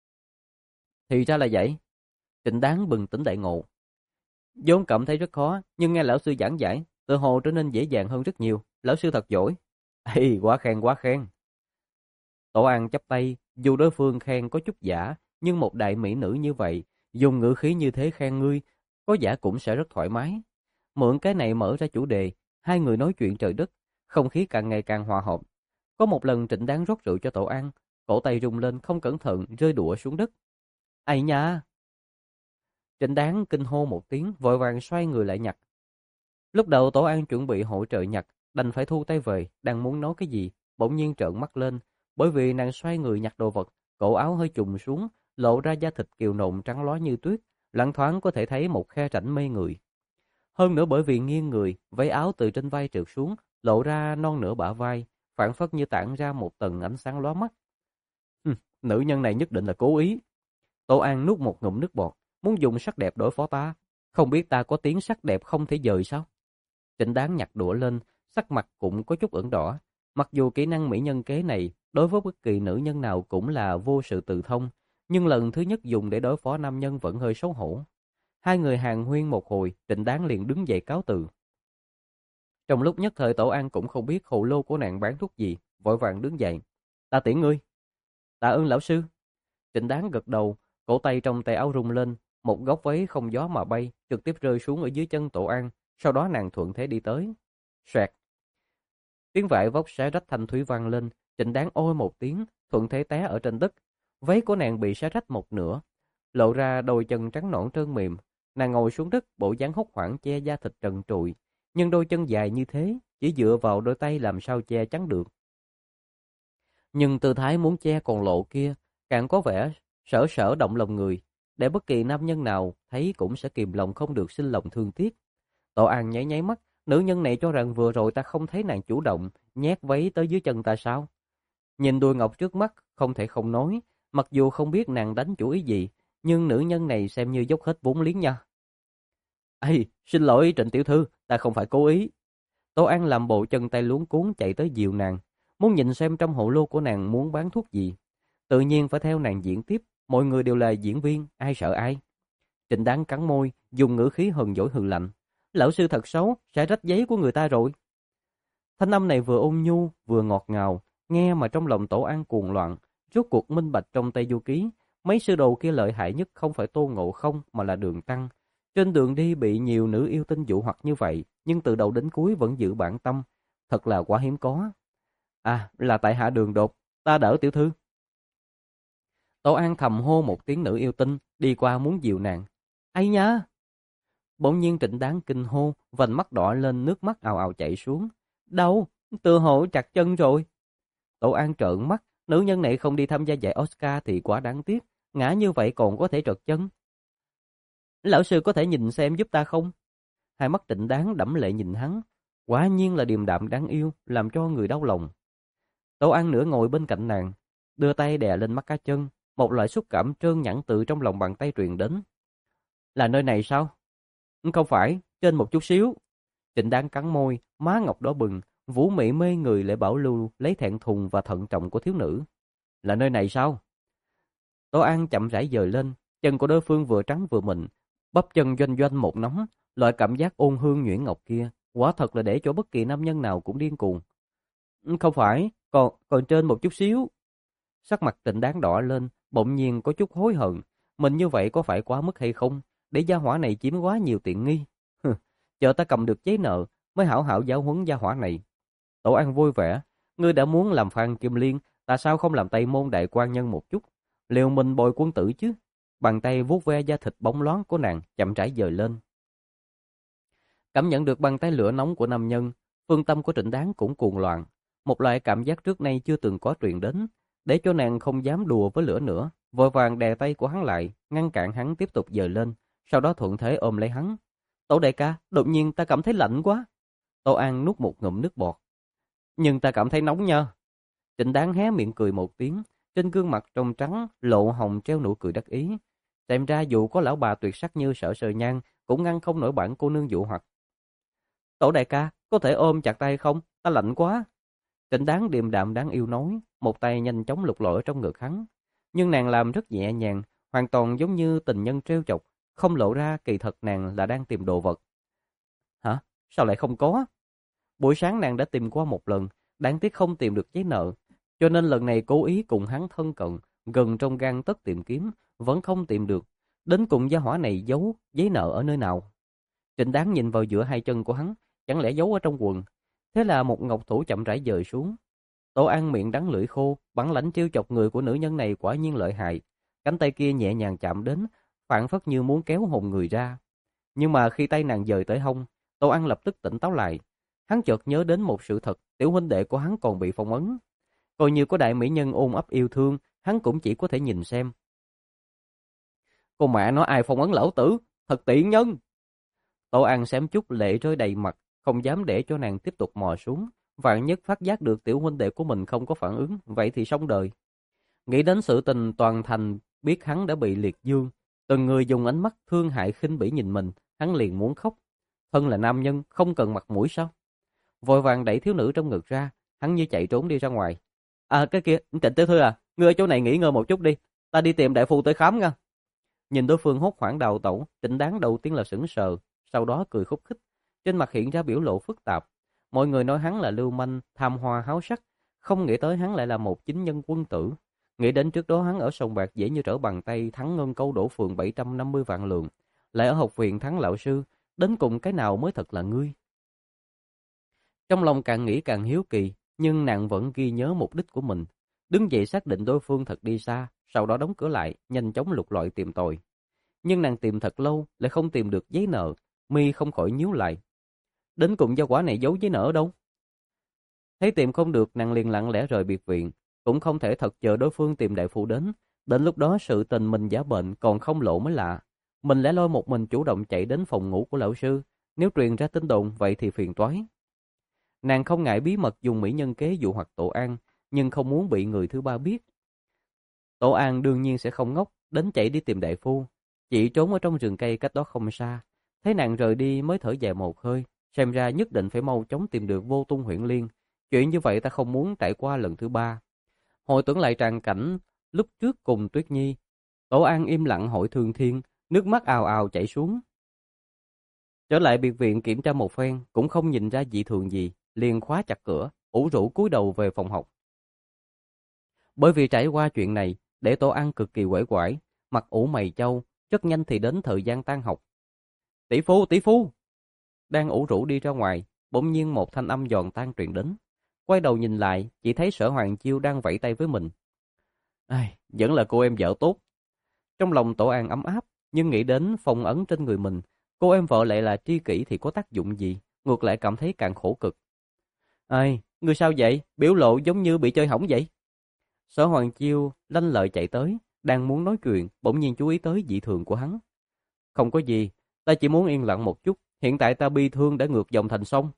Thì ra là vậy. Trịnh Đáng bừng tỉnh đại ngộ. vốn cảm thấy rất khó, nhưng nghe lão sư giảng giải, tự hồ trở nên dễ dàng hơn rất nhiều. Lão sư thật giỏi. Ê, quá khen quá khen. Tổ An chắp tay, dù đối phương khen có chút giả, nhưng một đại mỹ nữ như vậy, dùng ngữ khí như thế khen ngươi, có giả cũng sẽ rất thoải mái. Mượn cái này mở ra chủ đề, hai người nói chuyện trời đất, không khí càng ngày càng hòa hợp. Có một lần Trịnh Đáng rót rượu cho Tổ An, cổ tay rung lên không cẩn thận rơi đũa xuống đất. Ây nha! Trịnh Đáng kinh hô một tiếng, vội vàng xoay người lại nhặt. Lúc đầu Tổ An chuẩn bị hỗ trợ nhặt, đành phải thu tay về, đang muốn nói cái gì, bỗng nhiên trợn mắt lên, bởi vì nàng xoay người nhặt đồ vật, cổ áo hơi trùng xuống, lộ ra da thịt kiều nộn trắng lóa như tuyết, loáng thoáng có thể thấy một khe rãnh mê người. Hơn nữa bởi vì nghiêng người, váy áo từ trên vai trượt xuống, lộ ra non nửa bả vai, phảng phất như tản ra một tầng ánh sáng lóa mắt. Hừ, nữ nhân này nhất định là cố ý. Tô An nuốt một ngụm nước bọt, muốn dùng sắc đẹp đối phó ta, không biết ta có tiếng sắc đẹp không thể dời sao? Trịnh Đáng nhặt đũa lên, sắc mặt cũng có chút ửng đỏ. Mặc dù kỹ năng mỹ nhân kế này đối với bất kỳ nữ nhân nào cũng là vô sự tự thông, nhưng lần thứ nhất dùng để đối phó nam nhân vẫn hơi xấu hổ. Hai người hàn huyên một hồi, Trịnh Đáng liền đứng dậy cáo từ. Trong lúc nhất thời Tổ An cũng không biết hồ lô của nàng bán thuốc gì, vội vàng đứng dậy. Ta tiễn ngươi. Tạ ơn lão sư. Trịnh Đáng gật đầu, cổ tay trong tay áo rung lên, một góc váy không gió mà bay, trực tiếp rơi xuống ở dưới chân Tổ An, sau đó nàng thuận thế đi tới. Xoẹt. Tiếng vải vóc xé rách thanh thúy vang lên, Trịnh Đáng ôi một tiếng, thuận thế té ở trên đất. Váy của nàng bị xé rách một nửa, lộ ra đôi chân trắng nõn trơn mềm. Nàng ngồi xuống đất, bộ dáng hốt hoảng che da thịt trần trụi, nhưng đôi chân dài như thế, chỉ dựa vào đôi tay làm sao che chắn được. Nhưng tư thái muốn che còn lộ kia, càng có vẻ sở sở động lòng người, để bất kỳ nam nhân nào thấy cũng sẽ kìm lòng không được sinh lòng thương tiếc. Tổ An nháy nháy mắt, nữ nhân này cho rằng vừa rồi ta không thấy nàng chủ động nhét váy tới dưới chân ta sao? Nhìn đôi ngọc trước mắt, không thể không nói, mặc dù không biết nàng đánh chủ ý gì, nhưng nữ nhân này xem như dốc hết vốn liếng nha. Ê, xin lỗi Trịnh tiểu thư, ta không phải cố ý. Tổ An làm bộ chân tay luống cuống chạy tới dìu nàng, muốn nhìn xem trong hộ lô của nàng muốn bán thuốc gì. Tự nhiên phải theo nàng diễn tiếp, mọi người đều là diễn viên, ai sợ ai. Trịnh Đáng cắn môi, dùng ngữ khí hờn dỗi hừ lạnh. Lão sư thật xấu, sẽ rách giấy của người ta rồi. Thanh âm này vừa ôn nhu, vừa ngọt ngào, nghe mà trong lòng Tổ An cuồng loạn, rốt cuộc minh bạch trong Tây Du Ký. Mấy sư đồ kia lợi hại nhất không phải Tôn Ngộ Không mà là Đường Tăng. Trên đường đi bị nhiều nữ yêu tinh dụ hoặc như vậy, nhưng từ đầu đến cuối vẫn giữ bản tâm. Thật là quá hiếm có. À, là tại hạ Đường Đột, ta đỡ tiểu thư. Tổ An thầm hô một tiếng nữ yêu tinh, đi qua muốn dìu nàng. Ây nha! Bỗng nhiên Trịnh Đáng kinh hô, vành mắt đỏ lên, nước mắt ào ào chảy xuống. Đâu? Tự hồ chặt chân rồi. Tổ An trợn mắt, nữ nhân này không đi tham gia giải Oscar thì quá đáng tiếc, ngã như vậy còn có thể trật chân. Lão sư có thể nhìn xem giúp ta không? Hai mắt Trịnh Đáng đẫm lệ nhìn hắn, quả nhiên là điềm đạm đáng yêu, làm cho người đau lòng. Tổ An nửa ngồi bên cạnh nàng, đưa tay đè lên mắt cá chân, một loại xúc cảm trơn nhẵn từ trong lòng bàn tay truyền đến. Là nơi này sao? Không phải, trên một chút xíu. Trịnh Đáng cắn môi, má ngọc đỏ bừng, vũ mị mê người lại bảo lưu lấy thẹn thùng và thận trọng của thiếu nữ. Là nơi này sao? Tổ An chậm rãi dời lên, chân của đối phương vừa trắng vừa mịn, bắp chân doanh doanh một nóng, loại cảm giác ôn hương nhuyễn ngọc kia, quả thật là để cho bất kỳ nam nhân nào cũng điên cuồng. Không phải, còn còn trên một chút xíu. Sắc mặt Trịnh Đáng đỏ lên, bỗng nhiên có chút hối hận, mình như vậy có phải quá mức hay không? Để gia hỏa này chiếm quá nhiều tiện nghi. Chờ ta cầm được giấy nợ mới hảo hảo giáo huấn gia hỏa này. Tổ An vui vẻ, ngươi đã muốn làm Phan Kim Liên, tại sao không làm Tây Môn Đại Quan Nhân một chút? Liều mình bồi quân tử chứ. Bàn tay vuốt ve da thịt bóng loáng của nàng, chậm rãi dời lên. Cảm nhận được bàn tay lửa nóng của nam nhân, phương tâm của Trịnh Đáng cũng cuồng loạn. Một loại cảm giác trước nay chưa từng có truyền đến, để cho nàng không dám đùa với lửa nữa, vội vàng đè tay của hắn lại, ngăn cản hắn tiếp tục dời lên, sau đó thuận thế ôm lấy hắn. Tổ đại ca, đột nhiên ta cảm thấy lạnh quá. Tô An nuốt một ngụm nước bọt. Nhưng ta cảm thấy nóng nha. Trịnh Đáng hé miệng cười một tiếng, trên gương mặt trong trắng lộ hồng treo nụ cười đắc ý. Xem ra dù có lão bà tuyệt sắc như Sở Sờ Nhan cũng ngăn không nổi bản cô nương dụ hoặc. Tổ đại ca, có thể ôm chặt tay không? Ta lạnh quá. Trịnh Đáng điềm đạm đáng yêu nói, một tay nhanh chóng lục lọi ở trong ngực hắn. Nhưng nàng làm rất nhẹ nhàng, hoàn toàn giống như tình nhân trêu chọc, không lộ ra kỳ thật nàng là đang tìm đồ vật. Hả? Sao lại không có? Buổi sáng nàng đã tìm qua một lần, đáng tiếc không tìm được giấy nợ, cho nên lần này cố ý cùng hắn thân cận, gần trong gang tấc tìm kiếm, vẫn không tìm được. Đến cùng gia hỏa này giấu giấy nợ ở nơi nào? Trịnh Đáng nhìn vào giữa hai chân của hắn, chẳng lẽ giấu ở trong quần? Thế là một ngọc thủ chậm rãi dời xuống. Tổ An miệng đắng lưỡi khô, bản lãnh trêu chọc người của nữ nhân này quả nhiên lợi hại. Cánh tay kia nhẹ nhàng chạm đến, phảng phất như muốn kéo hồn người ra. Nhưng mà khi tay nàng dời tới hông, Tổ An lập tức tỉnh táo lại. Hắn chợt nhớ đến một sự thật, tiểu huynh đệ của hắn còn bị phong ấn. Coi như có đại mỹ nhân ôm ấp yêu thương, hắn cũng chỉ có thể nhìn xem. Cô mẹ nói ai phong ấn lão tử, thật tiện nhân. Tổ An xém chút lệ rơi đầy mặt, không dám để cho nàng tiếp tục mò xuống. Vạn nhất phát giác được tiểu huynh đệ của mình không có phản ứng, vậy thì xong đời. Nghĩ đến sự tình toàn thành biết hắn đã bị liệt dương, từng người dùng ánh mắt thương hại khinh bỉ nhìn mình, hắn liền muốn khóc. Thân là nam nhân, không cần mặt mũi sao? Vội vàng đẩy thiếu nữ trong ngực ra, hắn như chạy trốn đi ra ngoài. À cái kia, Trịnh tiểu thư à, ngươi ở chỗ này nghỉ ngơi một chút đi, ta đi tìm đại phu tới khám nha. Nhìn đối phương hốt hoảng đào tẩu, Trịnh Đáng đầu tiên là sững sờ, sau đó cười khúc khích, trên mặt hiện ra biểu lộ phức tạp. Mọi người nói hắn là lưu manh, tham hoa háo sắc, không nghĩ tới hắn lại là một chính nhân quân tử. Nghĩ đến trước đó hắn ở sòng bạc dễ như trở bàn tay thắng ngân câu đổ phường bảy trăm năm mươi vạn lượng, lại ở học viện thắng lão sư, đến cùng cái nào mới thật là ngươi. Trong lòng càng nghĩ càng hiếu kỳ, nhưng nàng vẫn ghi nhớ mục đích của mình. Đứng dậy xác định đối phương thật đi xa, sau đó đóng cửa lại, nhanh chóng lục lọi tìm tòi. Nhưng nàng tìm thật lâu, lại không tìm được giấy nợ, mi không khỏi nhíu lại. Đến cùng gia quả này giấu giấy nợ ở đâu? Thấy tìm không được, nàng liền lặng lẽ rời biệt viện, cũng không thể thật chờ đối phương tìm đại phu đến. Đến lúc đó sự tình mình giả bệnh còn không lộ mới lạ. Mình lẻ loi một mình chủ động chạy đến phòng ngủ của lão sư, nếu truyền ra tin đồn vậy thì phiền toái. Nàng không ngại bí mật dùng mỹ nhân kế dụ hoặc Tổ An, nhưng không muốn bị người thứ ba biết. Tổ An đương nhiên sẽ không ngốc, đến chạy đi tìm đại phu. Chỉ trốn ở trong rừng cây cách đó không xa. Thấy nàng rời đi mới thở dài một hơi, xem ra nhất định phải mau chóng tìm được Vô Tung Huyễn Liên. Chuyện như vậy ta không muốn trải qua lần thứ ba. Hồi tưởng lại tràng cảnh lúc trước cùng Tuyết Nhi, Tổ An im lặng hỏi Thương Thiên, nước mắt ào ào chảy xuống. Trở lại biệt viện kiểm tra một phen, cũng không nhìn ra dị thường gì, liền khóa chặt cửa, ủ rũ cúi đầu về phòng học. Bởi vì trải qua chuyện này, để Tổ An cực kỳ uể oải, mặt ủ mày chau, rất nhanh thì đến thời gian tan học. Tỷ phu, tỷ phu! Đang ủ rũ đi ra ngoài, bỗng nhiên một thanh âm giòn tan truyền đến. Quay đầu nhìn lại, chỉ thấy Sở Hoàng Chiêu đang vẫy tay với mình. Ai, vẫn là cô em vợ tốt. Trong lòng Tổ An ấm áp, nhưng nghĩ đến phong ấn trên người mình, cô em vợ lại là tri kỷ thì có tác dụng gì, ngược lại cảm thấy càng khổ cực. Ai, người sao vậy? Biểu lộ giống như bị chơi hỏng vậy. Sở Hoàng Chiêu lanh lợi chạy tới, đang muốn nói chuyện, bỗng nhiên chú ý tới dị thường của hắn. Không có gì, ta chỉ muốn yên lặng một chút, hiện tại ta bi thương đã ngược dòng thành sông.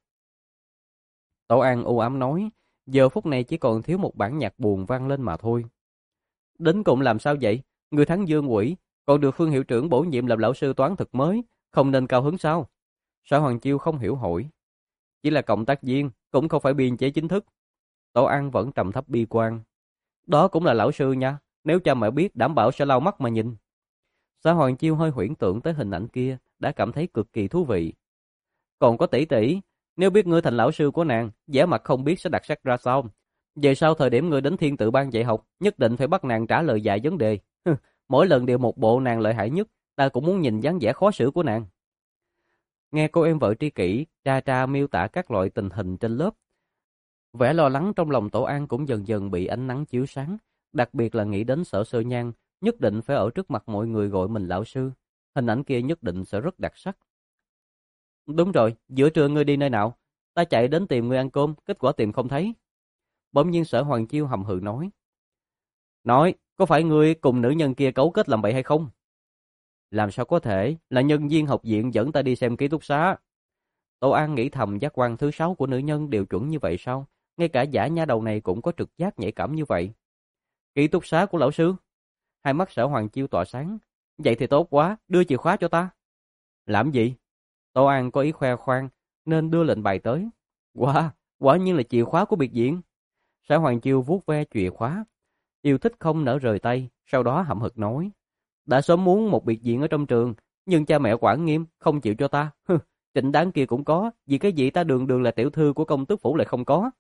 Tổ An u ám nói, giờ phút này chỉ còn thiếu một bản nhạc buồn vang lên mà thôi. Đến cùng làm sao vậy? Người thắng Dương Quỷ, còn được Phương hiệu trưởng bổ nhiệm làm lão sư toán thực mới, không nên cao hứng sao? Sở Hoàng Chiêu không hiểu hỏi. Chỉ là cộng tác viên, cũng không phải biên chế chính thức. Tổ An vẫn trầm thấp bi quan. Đó cũng là lão sư nha, nếu cha mẹ biết đảm bảo sẽ lau mắt mà nhìn. Sở Hoàng Chiêu hơi huyễn tưởng tới hình ảnh kia, đã cảm thấy cực kỳ thú vị. Còn có tỷ tỷ, nếu biết ngươi thành lão sư của nàng, vẻ mặt không biết sẽ đặc sắc ra sao. Về sau thời điểm ngươi đến thiên tự ban dạy học, nhất định phải bắt nàng trả lời dạy vấn đề. Mỗi lần đều một bộ nàng lợi hại nhất, ta cũng muốn nhìn dáng vẻ khó xử của nàng. Nghe cô em vợ tri kỷ, tra tra miêu tả các loại tình hình trên lớp. Vẻ lo lắng trong lòng Tổ An cũng dần dần bị ánh nắng chiếu sáng, đặc biệt là nghĩ đến Sở Sơ Nhan, nhất định phải ở trước mặt mọi người gọi mình lão sư. Hình ảnh kia nhất định sẽ rất đặc sắc. Đúng rồi, giữa trưa ngươi đi nơi nào? Ta chạy đến tìm ngươi ăn cơm, kết quả tìm không thấy. Bỗng nhiên Sở Hoàng Chiêu hầm hừ nói. Nói, có phải ngươi cùng nữ nhân kia cấu kết làm bậy hay không? Làm sao có thể, là nhân viên học viện dẫn ta đi xem ký túc xá. Tô An nghĩ thầm, giác quan thứ sáu của nữ nhân đều chuẩn như vậy sao? Ngay cả giả nha đầu này cũng có trực giác nhạy cảm như vậy. Ký túc xá của lão sư. Hai mắt Sở Hoàng Chiêu tỏa sáng. Vậy thì tốt quá, đưa chìa khóa cho ta. Làm gì? Tô An có ý khoe khoang nên đưa lệnh bài tới. Wow, quả nhiên là chìa khóa của biệt viện. Sở Hoàng Chiêu vuốt ve chìa khóa, yêu thích không nỡ rời tay, sau đó hậm hực nói: đã sớm muốn một biệt viện ở trong trường, nhưng cha mẹ quản nghiêm, không chịu cho ta. Hừ, Trịnh Đáng kia cũng có, vì cái gì ta đường đường là tiểu thư của công tước phủ lại không có.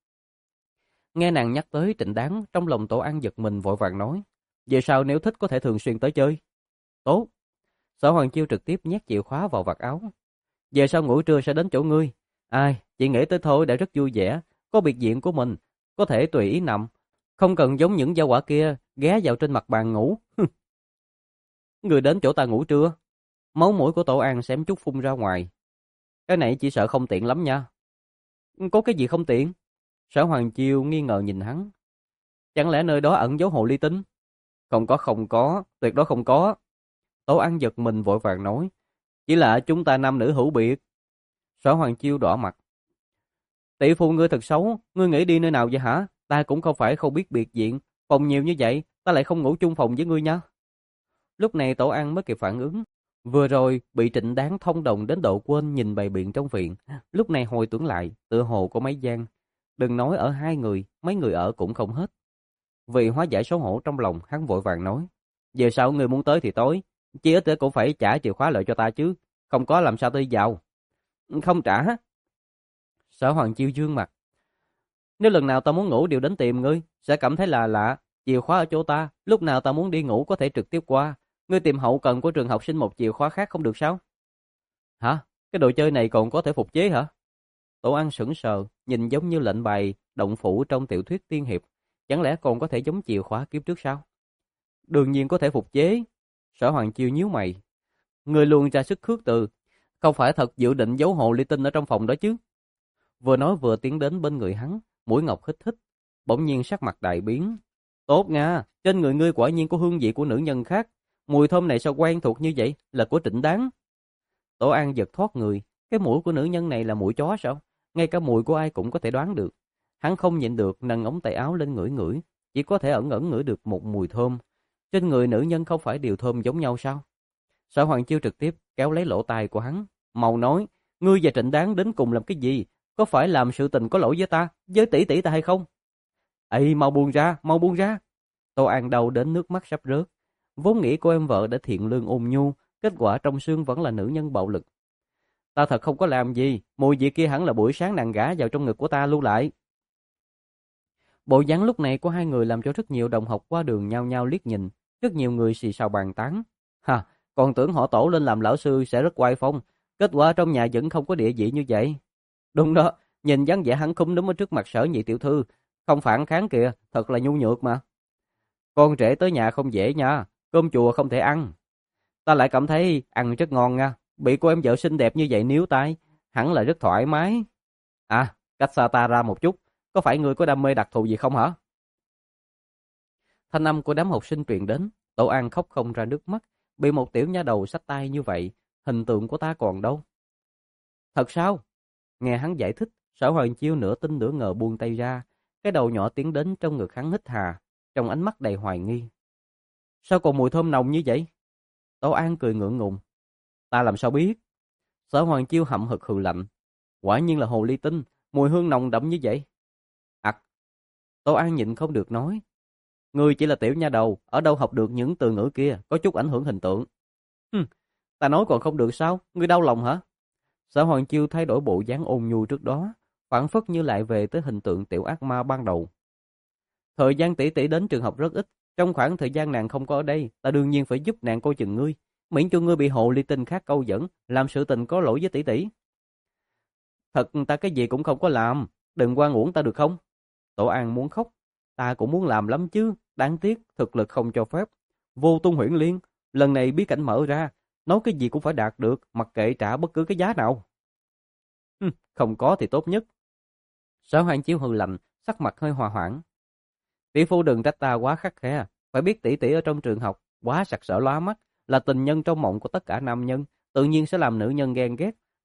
Nghe nàng nhắc tới Trịnh Đáng, trong lòng Tổ An giật mình, vội vàng nói: về sau nếu thích có thể thường xuyên tới chơi. Tốt. Sở Hoàng Chiêu trực tiếp nhét chìa khóa vào vạt áo. Về sau ngủ trưa sẽ đến chỗ ngươi. Ai, chị nghĩ tới thôi đã rất vui vẻ, có biệt viện của mình, có thể tùy ý nằm, không cần giống những gia hỏa kia ghé vào trên mặt bàn ngủ. Người đến chỗ ta ngủ trưa. Máu mũi của Tổ An xém chút phun ra ngoài. Cái này chỉ sợ không tiện lắm nha. Có cái gì không tiện? Sở Hoàng Chiêu nghi ngờ nhìn hắn. Chẳng lẽ nơi đó ẩn giấu hồ ly tinh? Không có, không có, tuyệt đối không có. Tổ An giật mình vội vàng nói: chỉ là chúng ta nam nữ hữu biệt. Sở Hoàng Chiêu đỏ mặt. Tỷ phu ngươi thật xấu, ngươi nghĩ đi nơi nào vậy hả? Ta cũng không phải không biết biệt viện, phòng nhiều như vậy, ta lại không ngủ chung phòng với ngươi nha. Lúc này Tổ An mới kịp phản ứng. Vừa rồi bị Trịnh Đáng thông đồng đến độ quên nhìn bày biện trong viện. Lúc này hồi tưởng lại, tựa hồ có mấy gian. Đừng nói ở hai người, mấy người ở cũng không hết. Vì hóa giải xấu hổ trong lòng, hắn vội vàng nói: về sau người muốn tới thì tối, chỉ ít cũng phải trả chìa khóa lại cho ta chứ, không có làm sao tôi vào. Không trả. Sở Hoàng Chiêu dương mặt. Nếu lần nào ta muốn ngủ đều đến tìm ngươi, sẽ cảm thấy là lạ. Chìa khóa ở chỗ ta, lúc nào ta muốn đi ngủ có thể trực tiếp qua. Ngươi tìm hậu cần của trường học sinh một chìa khóa khác không được sao? Hả? Cái đồ chơi này còn có thể phục chế hả? Tổ An sững sờ, nhìn giống như lệnh bài động phủ trong tiểu thuyết tiên hiệp. Chẳng lẽ còn có thể giống chìa khóa kiếp trước sao? Đương nhiên có thể phục chế. Sở Hoàng Chiêu nhíu mày. Ngươi luôn ra sức khước từ, không phải thật dự định giấu hồ ly tinh ở trong phòng đó chứ? Vừa nói vừa tiến đến bên người hắn, mũi ngọc hít hít, bỗng nhiên sắc mặt đại biến. Tốt nha, trên người ngươi quả nhiên có hương vị của nữ nhân khác. Mùi thơm này sao quen thuộc như vậy, là của Trịnh Đáng. Tổ An giật thoát người, cái mũi của nữ nhân này là mũi chó sao? Ngay cả mùi của ai cũng có thể đoán được. Hắn không nhịn được nâng ống tay áo lên ngửi ngửi, chỉ có thể ẩn ẩn ngửi được một mùi thơm. Trên người nữ nhân không phải đều thơm giống nhau sao? Sở Hoàng Chiêu trực tiếp kéo lấy lỗ tai của hắn, mau nói, ngươi và Trịnh Đáng đến cùng làm cái gì? Có phải làm sự tình có lỗi với ta, với tỷ tỷ ta hay không? Ây, mau buông ra, mau buông ra. Tô An đau đến nước mắt sắp rớt. Vốn nghĩ cô em vợ đã thiện lương ôn nhu, kết quả trong xương vẫn là nữ nhân bạo lực. Ta thật không có làm gì, mùi vị kia hẳn là buổi sáng nàng gả vào trong ngực của ta lưu lại. Bộ dáng lúc này của hai người làm cho rất nhiều đồng học qua đường nhao nhao liếc nhìn, rất nhiều người xì xào bàn tán. Ha, còn tưởng họ Tổ lên làm lão sư sẽ rất oai phong, kết quả trong nhà vẫn không có địa vị như vậy. Đúng đó, nhìn dáng vẻ hắn khúm núm ở trước mặt Sở nhị tiểu thư, không phản kháng kìa, thật là nhu nhược mà. Con rể tới nhà không dễ nha, cơm chùa không thể ăn. Ta lại cảm thấy ăn rất ngon nha, bị cô em vợ xinh đẹp như vậy níu tay, hẳn là rất thoải mái. À, cách xa ta ra một chút, có phải người có đam mê đặc thù gì không hả? Thanh âm của đám học sinh truyền đến, Tổ An khóc không ra nước mắt, bị một tiểu nha đầu xách tay như vậy, hình tượng của ta còn đâu. Thật sao? Nghe hắn giải thích, Sở Hoàng Chiêu nửa tin nửa ngờ buông tay ra, cái đầu nhỏ tiến đến trong ngực hắn hít hà, trong ánh mắt đầy hoài nghi. Sao còn mùi thơm nồng như vậy? Tổ An cười ngượng ngùng. Ta làm sao biết? Sở Hoàng Chiêu hậm hực hừ lạnh. Quả nhiên là hồ ly tinh, mùi hương nồng đậm như vậy. Ặc. Tổ An nhịn không được nói. Ngươi chỉ là tiểu nha đầu, ở đâu học được những từ ngữ kia, có chút ảnh hưởng hình tượng. Hừm, ta nói còn không được sao, ngươi đau lòng hả? Sở Hoàng Chiêu thay đổi bộ dáng ôn nhu trước đó, phản phất như lại về tới hình tượng tiểu ác ma ban đầu. Thời gian tỷ tỷ đến trường học rất ít, trong khoảng thời gian nàng không có ở đây, ta đương nhiên phải giúp nàng coi chừng ngươi, miễn cho ngươi bị hồ ly tinh khác câu dẫn, làm sự tình có lỗi với tỷ tỷ. Thật ta cái gì cũng không có làm, đừng oan uổng ta được không? Tổ An muốn khóc, ta cũng muốn làm lắm chứ, đáng tiếc thực lực không cho phép. Vô Tung Huyễn Liên, lần này bí cảnh mở ra, nói cái gì cũng phải đạt được, mặc kệ trả bất cứ cái giá nào. Hừm, không có thì tốt nhất. Sở Hoàng Chiêu hừ lạnh, sắc mặt hơi hòa hoãn. Tỷ phu đừng trách ta quá khắt khe, phải biết tỷ tỷ ở trong trường học quá sặc sỡ lóa mắt, là tình nhân trong mộng của tất cả nam nhân, tự nhiên sẽ làm nữ nhân ghen ghét,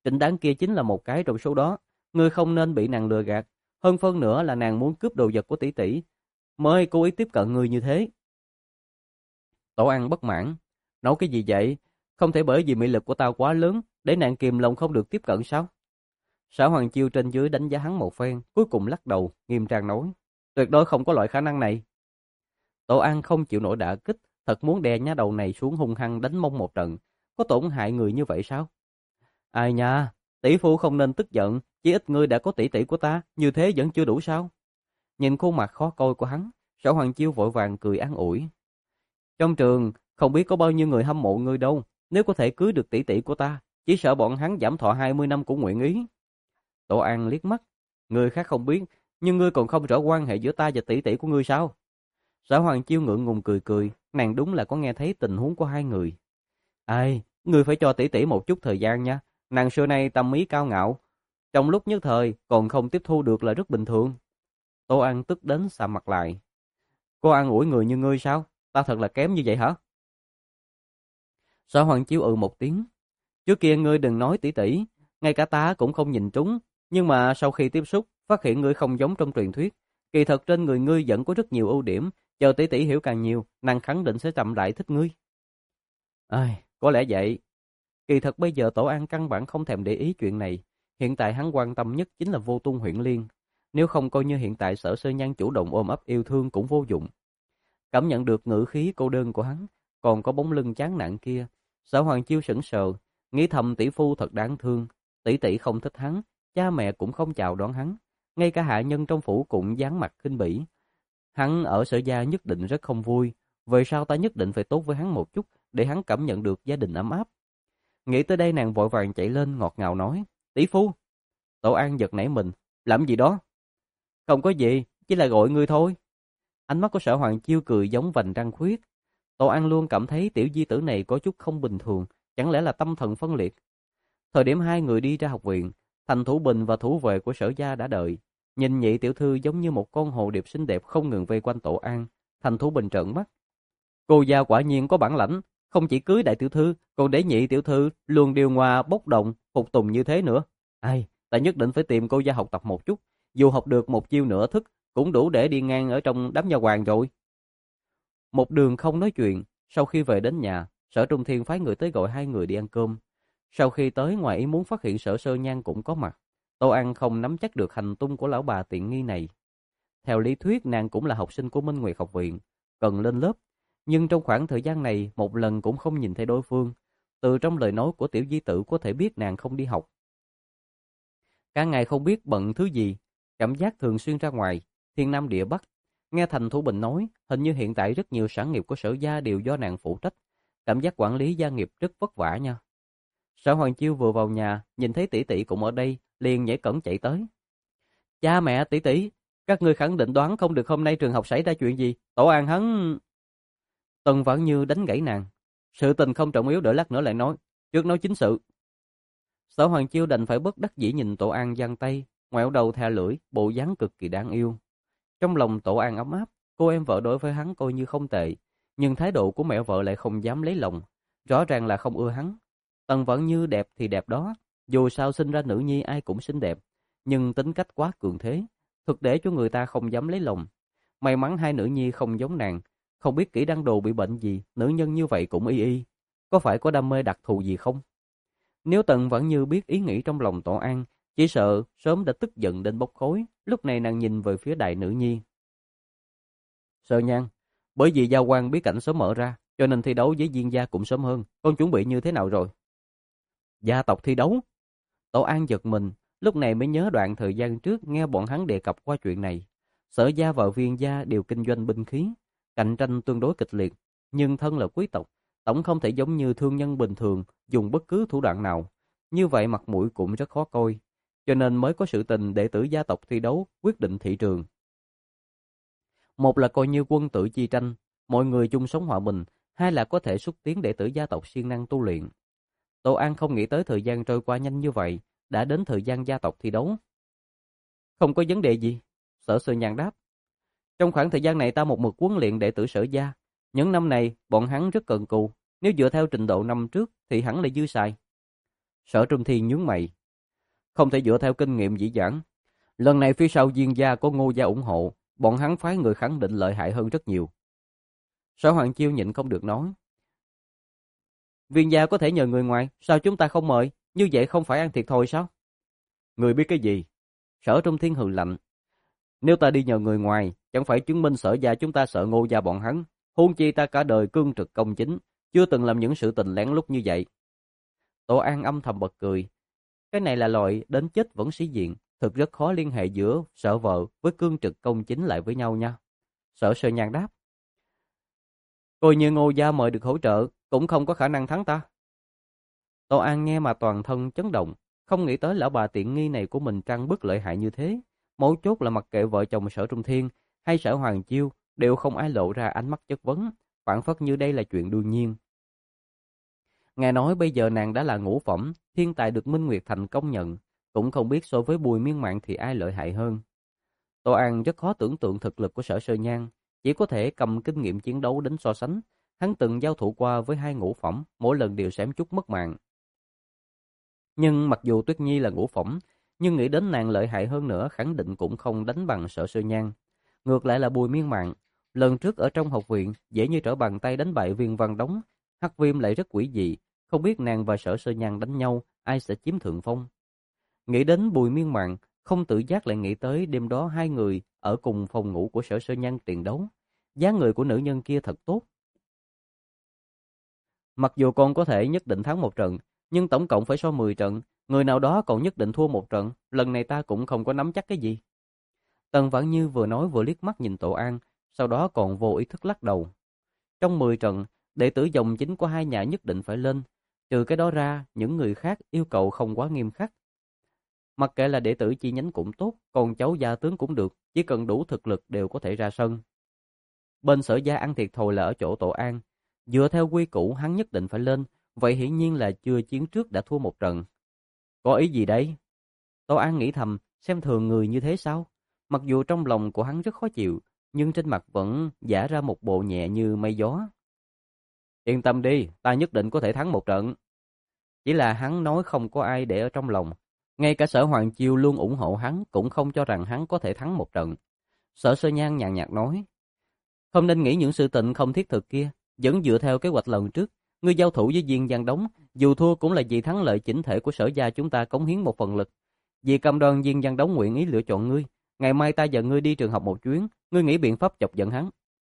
Trịnh Đáng kia chính là một cái trong số đó. Ngươi không nên bị nàng lừa gạt. Hơn phân nữa là nàng muốn cướp đồ vật của tỷ tỷ, mới cố ý tiếp cận ngươi như thế. Tổ An bất mãn. Nói cái gì vậy? Không thể bởi vì mị lực của tao quá lớn, để nàng kìm lòng không được tiếp cận sao? Sở Hoàng Chiêu trên dưới đánh giá hắn một phen, cuối cùng lắc đầu, nghiêm trang nói. Tuyệt đối không có loại khả năng này. Tổ An không chịu nổi đả kích, thật muốn đè nhá đầu này xuống hung hăng đánh mông một trận. Có tổn hại người như vậy sao? Ai nha, tỷ phu không nên tức giận, chỉ ít ngươi đã có tỷ tỷ của ta, như thế vẫn chưa đủ sao? Nhìn khuôn mặt khó coi của hắn, Sở Hoàng Chiêu vội vàng cười an ủi. Trong trường, không biết có bao nhiêu người hâm mộ ngươi đâu, nếu có thể cưới được tỷ tỷ của ta, chỉ sợ bọn hắn giảm thọ hai mươi năm cũng nguyện ý. Tổ An liếc mắt, người khác không biết, nhưng ngươi còn không rõ quan hệ giữa ta và tỷ tỷ của ngươi sao? Sở Hoàng Chiêu ngượng ngùng cười cười, nàng đúng là có nghe thấy tình huống của hai người. Ai, ngươi phải cho tỷ tỷ một chút thời gian nha, nàng xưa nay tâm ý cao ngạo, trong lúc nhất thời còn không tiếp thu được là rất bình thường. Tô An tức đến sạm mặt lại. Cô an ủi người như ngươi sao? Ta thật là kém như vậy hả? Sở Hoàng Chiêu ừ một tiếng. Trước kia ngươi đừng nói tỷ tỷ, ngay cả ta cũng không nhìn trúng, nhưng mà sau khi tiếp xúc, phát hiện ngươi không giống trong truyền thuyết. Kỳ thật trên người ngươi vẫn có rất nhiều ưu điểm, chờ tỷ tỷ hiểu càng nhiều, nàng khẳng định sẽ chậm lại thích ngươi. Ai, có lẽ vậy. Kỳ thật bây giờ Tổ An căn bản không thèm để ý chuyện này, hiện tại hắn quan tâm nhất chính là Vô Tung Huyễn Liên, nếu không coi như hiện tại Sở Sơ Nhan chủ động ôm ấp yêu thương cũng vô dụng. Cảm nhận được ngữ khí cô đơn của hắn, còn có bóng lưng chán nản kia, Sở Hoàng Chiêu sững sờ, nghĩ thầm tỷ phu thật đáng thương, tỷ tỷ không thích hắn, cha mẹ cũng không chào đón hắn, ngay cả hạ nhân trong phủ cũng dán mặt khinh bỉ. Hắn ở Sở gia nhất định rất không vui, về sau ta nhất định phải tốt với hắn một chút để hắn cảm nhận được gia đình ấm áp. Nghĩ tới đây nàng vội vàng chạy lên ngọt ngào nói, tỷ phu. Tổ An giật nảy mình, làm gì đó? Không có gì, chỉ là gọi ngươi thôi. Ánh mắt của Sở Hoàng Chiêu cười giống vành răng khuyết. Tổ An luôn cảm thấy tiểu di tử này có chút không bình thường, chẳng lẽ là tâm thần phân liệt. Thời điểm hai người đi ra học viện, Thành Thủ Bình và thủ vệ của Sở gia đã đợi. Nhìn nhị tiểu thư giống như một con hồ điệp xinh đẹp không ngừng vây quanh Tổ An, Thành Thủ Bình trợn mắt. Cô gia quả nhiên có bản lãnh, không chỉ cưới đại tiểu thư, còn để nhị tiểu thư luôn điều hòa bốc đồng, phục tùng như thế nữa. Ai, ta nhất định phải tìm cô gia học tập một chút, dù học được một chiêu nửa thức, cũng đủ để đi ngang ở trong đám nha hoàn rồi. Một đường không nói chuyện, sau khi về đến nhà, Sở Trung Thiên phái người tới gọi hai người đi ăn cơm. Sau khi tới, ngoài ý muốn phát hiện Sở Sơ Nhan cũng có mặt. Tô An không nắm chắc được hành tung của lão bà tiện nghi này. Theo lý thuyết nàng cũng là học sinh của Minh Nguyệt học viện, cần lên lớp, nhưng trong khoảng thời gian này một lần cũng không nhìn thấy đối phương. Từ trong lời nói của tiểu di tử có thể biết nàng không đi học. Cả ngày không biết bận thứ gì, cảm giác thường xuyên ra ngoài, thiên nam địa bắc. Nghe Thành Thủ Bình nói, hình như hiện tại rất nhiều sản nghiệp của Sở gia đều do nàng phụ trách. Cảm giác quản lý gia nghiệp rất vất vả nha. Sở Hoàng Chiêu vừa vào nhà, nhìn thấy tỷ tỷ cũng ở đây, liền nhảy cẫng chạy tới. Cha mẹ tỷ tỷ, các ngươi khẳng định đoán không được hôm nay trường học xảy ra chuyện gì. Tổ An hắn... Tần Vãn Như đánh gãy nàng. Sự tình không trọng yếu, đợi lát nữa lại nói. Trước nói chính sự. Sở Hoàng Chiêu đành phải bất đắc dĩ nhìn Tổ An giang tay, ngoẹo đầu thè lưỡi, bộ dáng cực kỳ đáng yêu. Trong lòng Tổ An ấm áp, cô em vợ đối với hắn coi như không tệ, nhưng thái độ của mẹ vợ lại không dám lấy lòng, rõ ràng là không ưa hắn. Tần Vãn Như đẹp thì đẹp đó, dù sao sinh ra nữ nhi ai cũng xinh đẹp, nhưng tính cách quá cường thế, thực để cho người ta không dám lấy lòng. May mắn hai nữ nhi không giống nàng, không biết kỹ đăng đồ bị bệnh gì, nữ nhân như vậy cũng y y, có phải có đam mê đặc thù gì không? Nếu Tần Vãn Như biết ý nghĩ trong lòng Tổ An, chỉ sợ sớm đã tức giận đến bốc khói. Lúc này nàng nhìn về phía đại nữ nhi. Sợ Nhan, bởi vì giao quan bí cảnh sớm mở ra, cho nên thi đấu với Diên gia cũng sớm hơn. Con chuẩn bị như thế nào rồi? Gia tộc thi đấu? Tổ An giật mình, lúc này mới nhớ đoạn thời gian trước nghe bọn hắn đề cập qua chuyện này. Sở gia và Viên gia đều kinh doanh binh khí, cạnh tranh tương đối kịch liệt, nhưng thân là quý tộc, tổng không thể giống như thương nhân bình thường dùng bất cứ thủ đoạn nào, như vậy mặt mũi cũng rất khó coi, cho nên mới có sự tình đệ tử gia tộc thi đấu quyết định thị trường. Một là coi như quân tử chi tranh, mọi người chung sống hòa bình, hai là có thể xúc tiến đệ tử gia tộc siêng năng tu luyện. Tô An không nghĩ tới thời gian trôi qua nhanh như vậy, đã đến thời gian gia tộc thi đấu. Không có vấn đề gì, Sở Sơ Nhan đáp. Trong khoảng thời gian này ta một mực huấn luyện đệ tử Sở gia, những năm này bọn hắn rất cần cù, nếu dựa theo trình độ năm trước thì hẳn là dư xài. Sở Trung Thiên nhướng mày. Không thể dựa theo kinh nghiệm dĩ dãn. Lần này phía sau Diên gia có Ngô gia ủng hộ, bọn hắn phái người khẳng định lợi hại hơn rất nhiều. Sở Hoàng Chiêu nhịn không được nói. Viên gia có thể nhờ người ngoài, sao chúng ta không mời? Như vậy không phải ăn thiệt thòi sao? Người biết cái gì? Sở Trung Thiên hừ lạnh. Nếu ta đi nhờ người ngoài, chẳng phải chứng minh Sở gia chúng ta sợ Ngô gia bọn hắn. Huống chi ta cả đời cương trực công chính, chưa từng làm những sự tình lén lút như vậy. Tổ An âm thầm bật cười. Cái này là loại đến chết vẫn sĩ diện, thực rất khó liên hệ giữa Sở vợ với cương trực công chính lại với nhau nha. Sở Sơ Nhan đáp. Coi như Ngô gia mời được hỗ trợ, cũng không có khả năng thắng ta. Tổ An nghe mà toàn thân chấn động, không nghĩ tới lão bà tiện nghi này của mình trăng bức lợi hại như thế. Mấu chốt là mặc kệ vợ chồng Sở Trung Thiên hay Sở Hoàng Chiêu đều không ai lộ ra ánh mắt chất vấn, phản phất như đây là chuyện đương nhiên. Nghe nói bây giờ nàng đã là ngũ phẩm, thiên tài được Minh Nguyệt Thành công nhận, cũng không biết so với Bùi Miên Mạn thì ai lợi hại hơn. Tô An rất khó tưởng tượng thực lực của Sở Sơ Nhan, chỉ có thể cầm kinh nghiệm chiến đấu đến so sánh. Hắn từng giao thủ qua với hai ngũ phẩm, mỗi lần đều xém chút mất mạng. Nhưng mặc dù Tuyết Nhi là ngũ phẩm, nhưng nghĩ đến nàng lợi hại hơn nữa khẳng định cũng không đánh bằng Sở Sơ Nhan. Ngược lại là Bùi Miên Mạn, lần trước ở trong học viện dễ như trở bàn tay đánh bại Viên Văn Đống, Hắc Viêm lại rất quỷ dị, không biết nàng và Sở Sơ Nhan đánh nhau ai sẽ chiếm thượng phong. Nghĩ đến Bùi Miên Mạn, không tự giác lại nghĩ tới đêm đó hai người ở cùng phòng ngủ của Sở Sơ Nhan tiền đấu. Dáng người của nữ nhân kia thật tốt. Mặc dù con có thể nhất định thắng một trận, nhưng tổng cộng phải so mười trận, người nào đó còn nhất định thua một trận, lần này ta cũng không có nắm chắc cái gì. Tần Vãn Như vừa nói vừa liếc mắt nhìn Tổ An, sau đó còn vô ý thức lắc đầu. Trong mười trận, đệ tử dòng chính của hai nhà nhất định phải lên, trừ cái đó ra, những người khác yêu cầu không quá nghiêm khắc. Mặc kệ là đệ tử chi nhánh cũng tốt, còn cháu gia tướng cũng được, chỉ cần đủ thực lực đều có thể ra sân. Bên Sở gia ăn thiệt thòi là ở chỗ Tổ An, dựa theo quy củ hắn nhất định phải lên, vậy hiển nhiên là chưa chiến trước đã thua một trận. Có ý gì đấy? Tổ An nghĩ thầm, xem thường người như thế sao? Mặc dù trong lòng của hắn rất khó chịu, nhưng trên mặt vẫn giả ra một bộ nhẹ như mây gió. Yên tâm đi, ta nhất định có thể thắng một trận. Chỉ là hắn nói không có ai để ở trong lòng. Ngay cả Sở Hoàng Chiêu luôn ủng hộ hắn cũng không cho rằng hắn có thể thắng một trận. Sở Sơ Nhan nhàn nhạt nói, không nên nghĩ những sự tình không thiết thực kia, vẫn dựa theo kế hoạch lần trước. Ngươi giao thủ với Diên Giang Đống, dù thua cũng là vì thắng lợi chỉnh thể của Sở gia chúng ta cống hiến một phần lực. Vì cam đoan Diên Giang Đống nguyện ý lựa chọn ngươi, ngày mai ta dẫn ngươi đi trường học một chuyến, ngươi nghĩ biện pháp chọc giận hắn.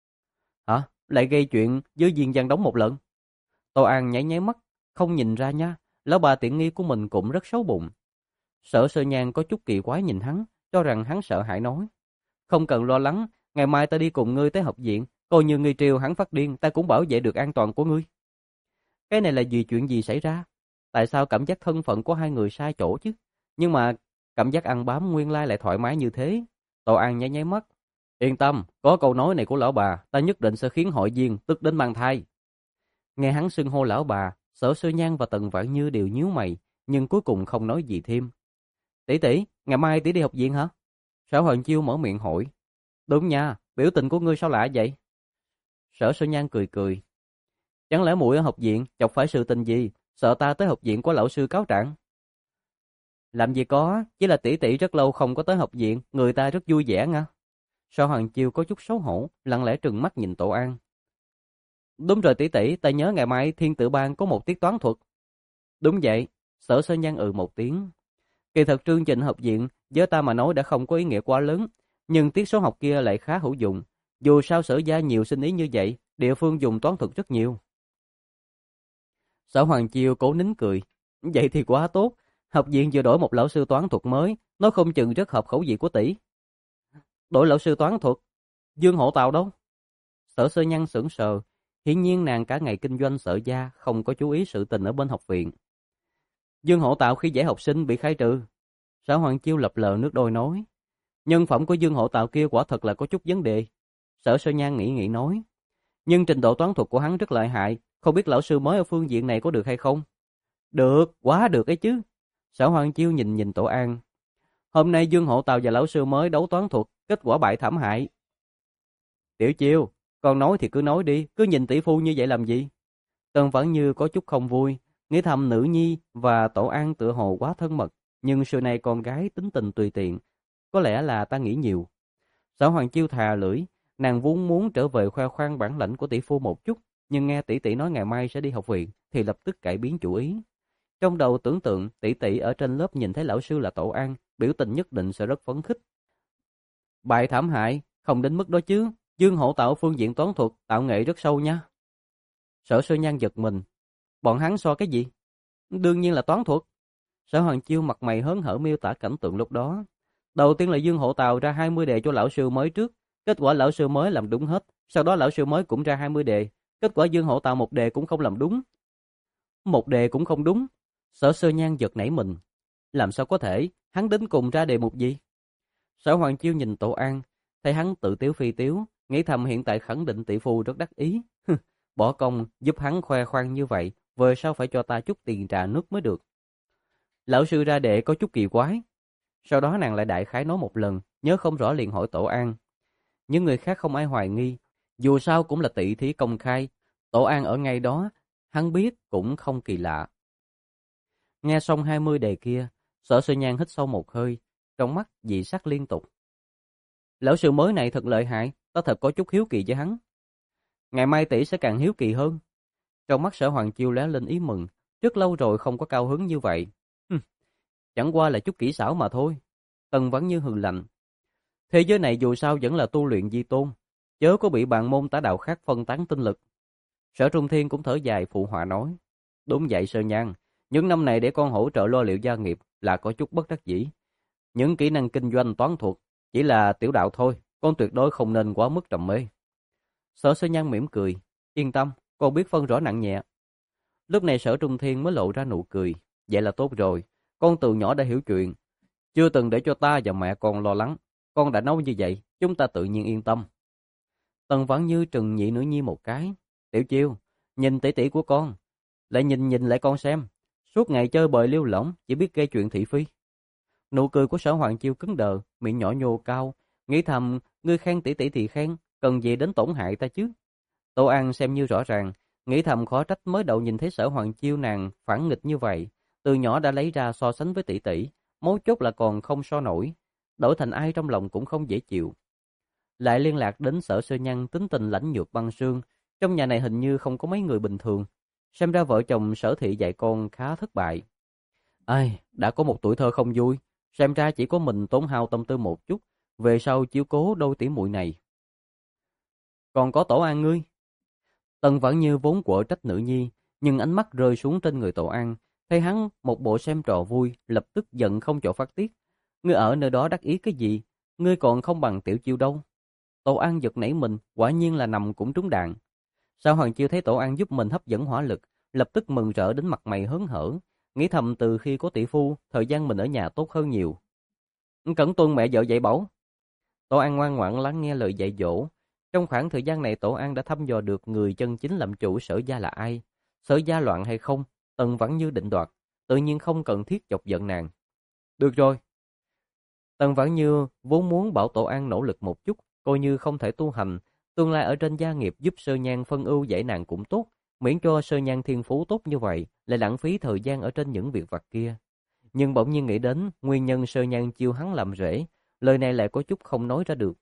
Hả? Lại gây chuyện với Diên Giang Đống một lần? Tô An nháy nháy mắt, không nhìn ra nha, lão bà tiện nghi của mình cũng rất xấu bụng. Sở Sơ Nhan có chút kỳ quái nhìn hắn, cho rằng hắn sợ hãi nói, không cần lo lắng, ngày mai ta đi cùng ngươi tới học viện, coi như ngươi triều hắn phát điên, ta cũng bảo vệ được an toàn của ngươi. Cái này là vì chuyện gì xảy ra? Tại sao cảm giác thân phận của hai người sai chỗ chứ? Nhưng mà cảm giác ăn bám nguyên lai lại thoải mái như thế. Tô An nháy nháy mắt. Yên tâm, có câu nói này của lão bà, ta nhất định sẽ khiến hội viên tức đến mang thai. Nghe hắn xưng hô lão bà, Sở Sơ Nhan và Tần Vãn Như đều nhíu mày, nhưng cuối cùng không nói gì thêm. Tỷ tỷ, ngày mai tỷ đi học viện hả? Sở Hoàng Chiêu mở miệng hỏi. Đúng nha, biểu tình của ngươi sao lạ vậy? Sở Sơ Nhan cười cười. Chẳng lẽ muội ở học viện chọc phải sự tình gì, sợ ta tới học viện của lão sư cáo trạng? Làm gì có, chỉ là tỷ tỷ rất lâu không có tới học viện, người ta rất vui vẻ nha. Sở Hoàng Chiêu có chút xấu hổ, lặng lẽ trừng mắt nhìn Tổ An. Đúng rồi tỷ tỷ, ta nhớ ngày mai Thiên Tự Ban có một tiết toán thuật. Đúng vậy, Sở Sơ Nhan ừ một tiếng. Kỳ thật chương trình học viện với ta mà nói đã không có ý nghĩa quá lớn, nhưng tiết số học kia lại khá hữu dụng. Dù sao Sở gia nhiều sinh ý như vậy, địa phương dùng toán thuật rất nhiều. Sở Hoàng Chiêu cố nín cười. Vậy thì quá tốt, học viện vừa đổi một lão sư toán thuật mới, nó không chừng rất hợp khẩu vị của tỷ. Đổi lão sư toán thuật? Dương Hộ Tào đâu? Sở Sơ Nhan sững sờ, hiển nhiên nàng cả ngày kinh doanh Sở gia không có chú ý sự tình ở bên học viện. Dương Hộ Tào khi dạy học sinh bị khai trừ. Sở Hoàng Chiêu lập lờ nước đôi nói. Nhân phẩm của Dương Hộ Tào kia quả thật là có chút vấn đề. Sở Sơ Nhan nghĩ nghĩ nói. Nhưng trình độ toán thuật của hắn rất lợi hại, không biết lão sư mới ở phương diện này có được hay không? Được, quá được ấy chứ. Sở Hoàng Chiêu nhìn nhìn Tổ An. Hôm nay Dương Hộ Tào và lão sư mới đấu toán thuật, kết quả bại thảm hại. Tiểu Chiêu, con nói thì cứ nói đi, cứ nhìn tỷ phu như vậy làm gì? Tần Vãn Như có chút không vui, Nghĩ thầm nữ nhi và tổ an tựa hồ quá thân mật, nhưng xưa nay con gái tính tình tùy tiện, có lẽ là ta nghĩ nhiều. Sở Hoàng Chiêu thà lưỡi, nàng vốn muốn trở về khoe khoang bản lãnh của tỷ phu một chút, nhưng nghe tỷ tỷ nói ngày mai sẽ đi học viện thì lập tức cải biến chủ ý. Trong đầu tưởng tượng tỷ tỷ ở trên lớp nhìn thấy lão sư là Tổ An, biểu tình nhất định sẽ rất phấn khích. Bại thảm hại, không đến mức đó chứ, Dương Hổ tạo phương diện toán thuật, tạo nghệ rất sâu nha. Sở Sơ Nhan giật mình, bọn hắn so cái gì? Đương nhiên là toán thuật. Sở Hoàng Chiêu mặt mày hớn hở miêu tả cảnh tượng lúc đó. Đầu tiên là Dương Hộ Tào ra hai mươi đề cho lão sư mới trước, kết quả lão sư mới làm đúng hết, sau đó lão sư mới cũng ra hai mươi đề, kết quả Dương Hộ Tào một đề cũng không làm đúng. Một đề cũng không đúng. Sở Sơ Nhan giật nảy mình. Làm sao có thể, hắn đến cùng ra đề mục gì? Sở Hoàng Chiêu nhìn Tổ An, thấy hắn tự tiếu phi tiếu, nghĩ thầm hiện tại khẳng định tỷ phu rất đắc ý. Bỏ công giúp hắn khoe khoang như vậy, về sao phải cho ta chút tiền trà nước mới được. Lão sư ra đề có chút kỳ quái. Sau đó nàng lại đại khái nói một lần, nhớ không rõ liền hỏi Tổ An. Những người khác không ai hoài nghi, dù sao cũng là tỷ thí công khai, Tổ An ở ngay đó, hắn biết cũng không kỳ lạ. Nghe xong hai mươi đề kia, Sở Sơ Nhan hít sâu một hơi, trong mắt dị sắc liên tục. Lão sư mới này thật lợi hại, ta thật có chút hiếu kỳ với hắn. Ngày mai tỷ sẽ càng hiếu kỳ hơn. Trong mắt Sở Hoàng Chiêu lóe lên ý mừng, rất lâu rồi không có cao hứng như vậy. Hừm, chẳng qua là chút kỹ xảo mà thôi. Tần Vãn Như hừ lạnh. Thế giới này dù sao vẫn là tu luyện di tôn, chớ có bị bạn môn tả đạo khác phân tán tinh lực. Sở Trung Thiên cũng thở dài phụ họa nói. Đúng vậy Sơ Nhan, những năm này để con hỗ trợ lo liệu gia nghiệp là có chút bất đắc dĩ. Những kỹ năng kinh doanh toán thuật chỉ là tiểu đạo thôi, con tuyệt đối không nên quá mức trầm mê. Sở Sơ Nhan mỉm cười, yên tâm, con biết phân rõ nặng nhẹ. Lúc này Sở Trung Thiên mới lộ ra nụ cười, vậy là tốt rồi, con từ nhỏ đã hiểu chuyện, chưa từng để cho ta và mẹ con lo lắng, con đã nói như vậy, chúng ta tự nhiên yên tâm. Tần Vãn Như trừng nhị nữ nhi một cái, Tiểu Chiêu, nhìn tỷ tỷ của con, lại nhìn nhìn lại con xem, suốt ngày chơi bời liêu lỏng, chỉ biết gây chuyện thị phi. Nụ cười của Sở Hoàng Chiêu cứng đờ, miệng nhỏ nhô cao, nghĩ thầm, ngươi khen tỷ tỷ thì khen, cần gì đến tổn hại ta chứ. Tô An xem như rõ ràng, nghĩ thầm khó trách mới đầu nhìn thấy Sở Hoàng Chiêu nàng phản nghịch như vậy, từ nhỏ đã lấy ra so sánh với tỷ tỷ, mấu chốt là còn không so nổi, đổi thành ai trong lòng cũng không dễ chịu. Lại liên lạc đến Sở Sơ Nhan tính tình lãnh nhược băng sương, trong nhà này hình như không có mấy người bình thường, xem ra vợ chồng Sở thị dạy con khá thất bại. Ai, đã có một tuổi thơ không vui, xem ra chỉ có mình tốn hao tâm tư một chút, về sau chiếu cố đôi tỷ muội này. Còn có Tổ An ngươi. Tần Vãn Như vốn quở trách nữ nhi, nhưng ánh mắt rơi xuống trên người Tổ An, thấy hắn một bộ xem trò vui, lập tức giận không chỗ phát tiết. Ngươi ở nơi đó đắc ý cái gì, ngươi còn không bằng Tiểu Chiêu đâu. Tổ An giật nảy mình, quả nhiên là nằm cũng trúng đạn. Sao Hoàng Chiêu thấy Tổ An giúp mình hấp dẫn hỏa lực, lập tức mừng rỡ đến mặt mày hớn hở, nghĩ thầm từ khi có tỷ phu, thời gian mình ở nhà tốt hơn nhiều. Cẩn tuân mẹ vợ dạy bảo. Tổ An ngoan ngoãn lắng nghe lời dạy dỗ. Trong khoảng thời gian này Tổ An đã thăm dò được người chân chính làm chủ Sở gia là ai. Sở gia loạn hay không, Tần Vãn Như định đoạt, tự nhiên không cần thiết chọc giận nàng. Được rồi. Tần Vãn Như vốn muốn bảo Tổ An nỗ lực một chút, coi như không thể tu hành, tương lai ở trên gia nghiệp giúp Sơ Nhan phân ưu dạy nàng cũng tốt, miễn cho Sơ Nhan thiên phú tốt như vậy, lại lãng phí thời gian ở trên những việc vặt kia. Nhưng bỗng nhiên nghĩ đến nguyên nhân Sơ Nhan chiêu hắn làm rễ, lời này lại có chút không nói ra được.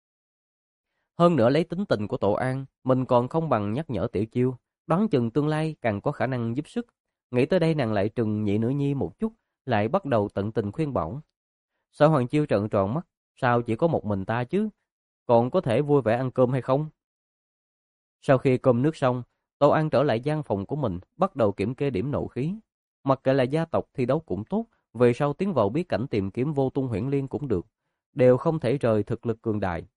Hơn nữa lấy tính tình của Tổ An, mình còn không bằng nhắc nhở Tiểu Chiêu, đoán chừng tương lai càng có khả năng giúp sức. Nghĩ tới đây nàng lại trừng nhị nữ nhi một chút, lại bắt đầu tận tình khuyên bảo. Sở Hoàng Chiêu trợn tròn mắt, sao chỉ có một mình ta chứ? Còn có thể vui vẻ ăn cơm hay không? Sau khi cơm nước xong, Tổ An trở lại gian phòng của mình, bắt đầu kiểm kê điểm nộ khí. Mặc kệ là gia tộc thi đấu cũng tốt, về sau tiến vào bí cảnh tìm kiếm vô tung huyễn liên cũng được, đều không thể rời thực lực cường đại.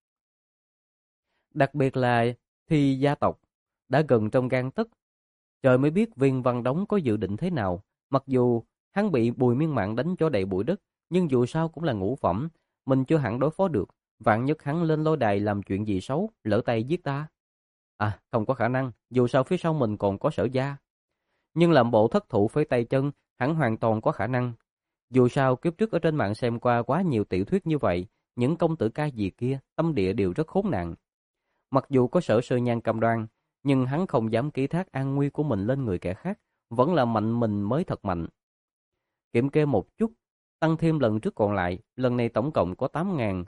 Đặc biệt là thi gia tộc, đã gần trong gang tấc. Trời mới biết Viên Văn Đống có dự định thế nào, mặc dù hắn bị Bùi Miên Mạn đánh cho đầy bụi đất, nhưng dù sao cũng là ngũ phẩm, mình chưa hẳn đối phó được, vạn nhất hắn lên lôi đài làm chuyện gì xấu, lỡ tay giết ta. À, không có khả năng, dù sao phía sau mình còn có Sở gia. Nhưng làm bộ thất thủ với tay chân, hắn hoàn toàn có khả năng. Dù sao kiếp trước ở trên mạng xem qua quá nhiều tiểu thuyết như vậy, những công tử ca gì kia, tâm địa đều rất khốn nạn. Mặc dù có Sở Sơ Nhan cam đoan, nhưng hắn không dám ký thác an nguy của mình lên người kẻ khác, vẫn là mạnh mình mới thật mạnh. Kiểm kê một chút, tăng thêm lần trước còn lại, lần này tổng cộng có tám ngàn.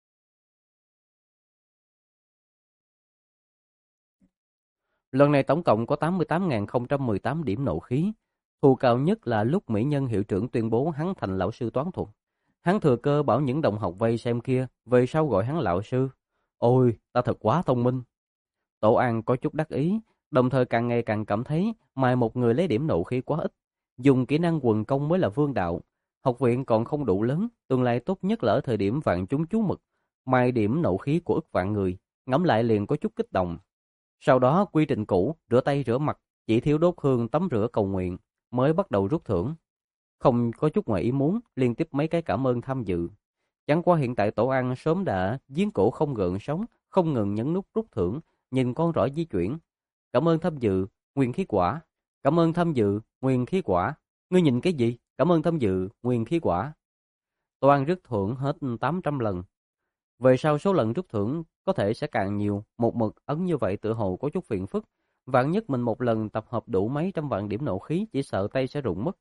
Lần này tổng cộng có tám mươi tám nghìn không trăm mười tám điểm nộ khí. Thu cao nhất là lúc mỹ nhân hiệu trưởng tuyên bố hắn thành lão sư toán thuật. Hắn thừa cơ bảo những đồng học vây xem kia, về sau gọi hắn lão sư. Ôi, ta thật quá thông minh. Tổ An có chút đắc ý, đồng thời càng ngày càng cảm thấy mài một người lấy điểm nộ khí quá ít. Dùng kỹ năng quần công mới là vương đạo. Học viện còn không đủ lớn, tương lai tốt nhất là ở thời điểm vạn chúng chú mục. Mài điểm nộ khí của ức vạn người, ngẫm lại liền có chút kích động. Sau đó quy trình cũ, rửa tay rửa mặt, chỉ thiếu đốt hương tắm rửa cầu nguyện, mới bắt đầu rút thưởng. Không có chút ngoài ý muốn, liên tiếp mấy cái cảm ơn tham dự. Chẳng qua hiện tại Tổ An sớm đã giếng cổ không gợn sóng, không ngừng nhấn nút rút thưởng, nhìn con roi di chuyển. Cảm ơn tham dự, nguyên khí quả. Cảm ơn tham dự, nguyên khí quả. Ngươi nhìn cái gì? Cảm ơn tham dự, nguyên khí quả. Tổ An rút thưởng hết tám trăm lần. Về sau số lần rút thưởng có thể sẽ càng nhiều, một mực ấn như vậy tựa hồ có chút phiền phức. Vạn nhất mình một lần tập hợp đủ mấy trăm vạn điểm nộ khí, chỉ sợ tay sẽ rụng mất.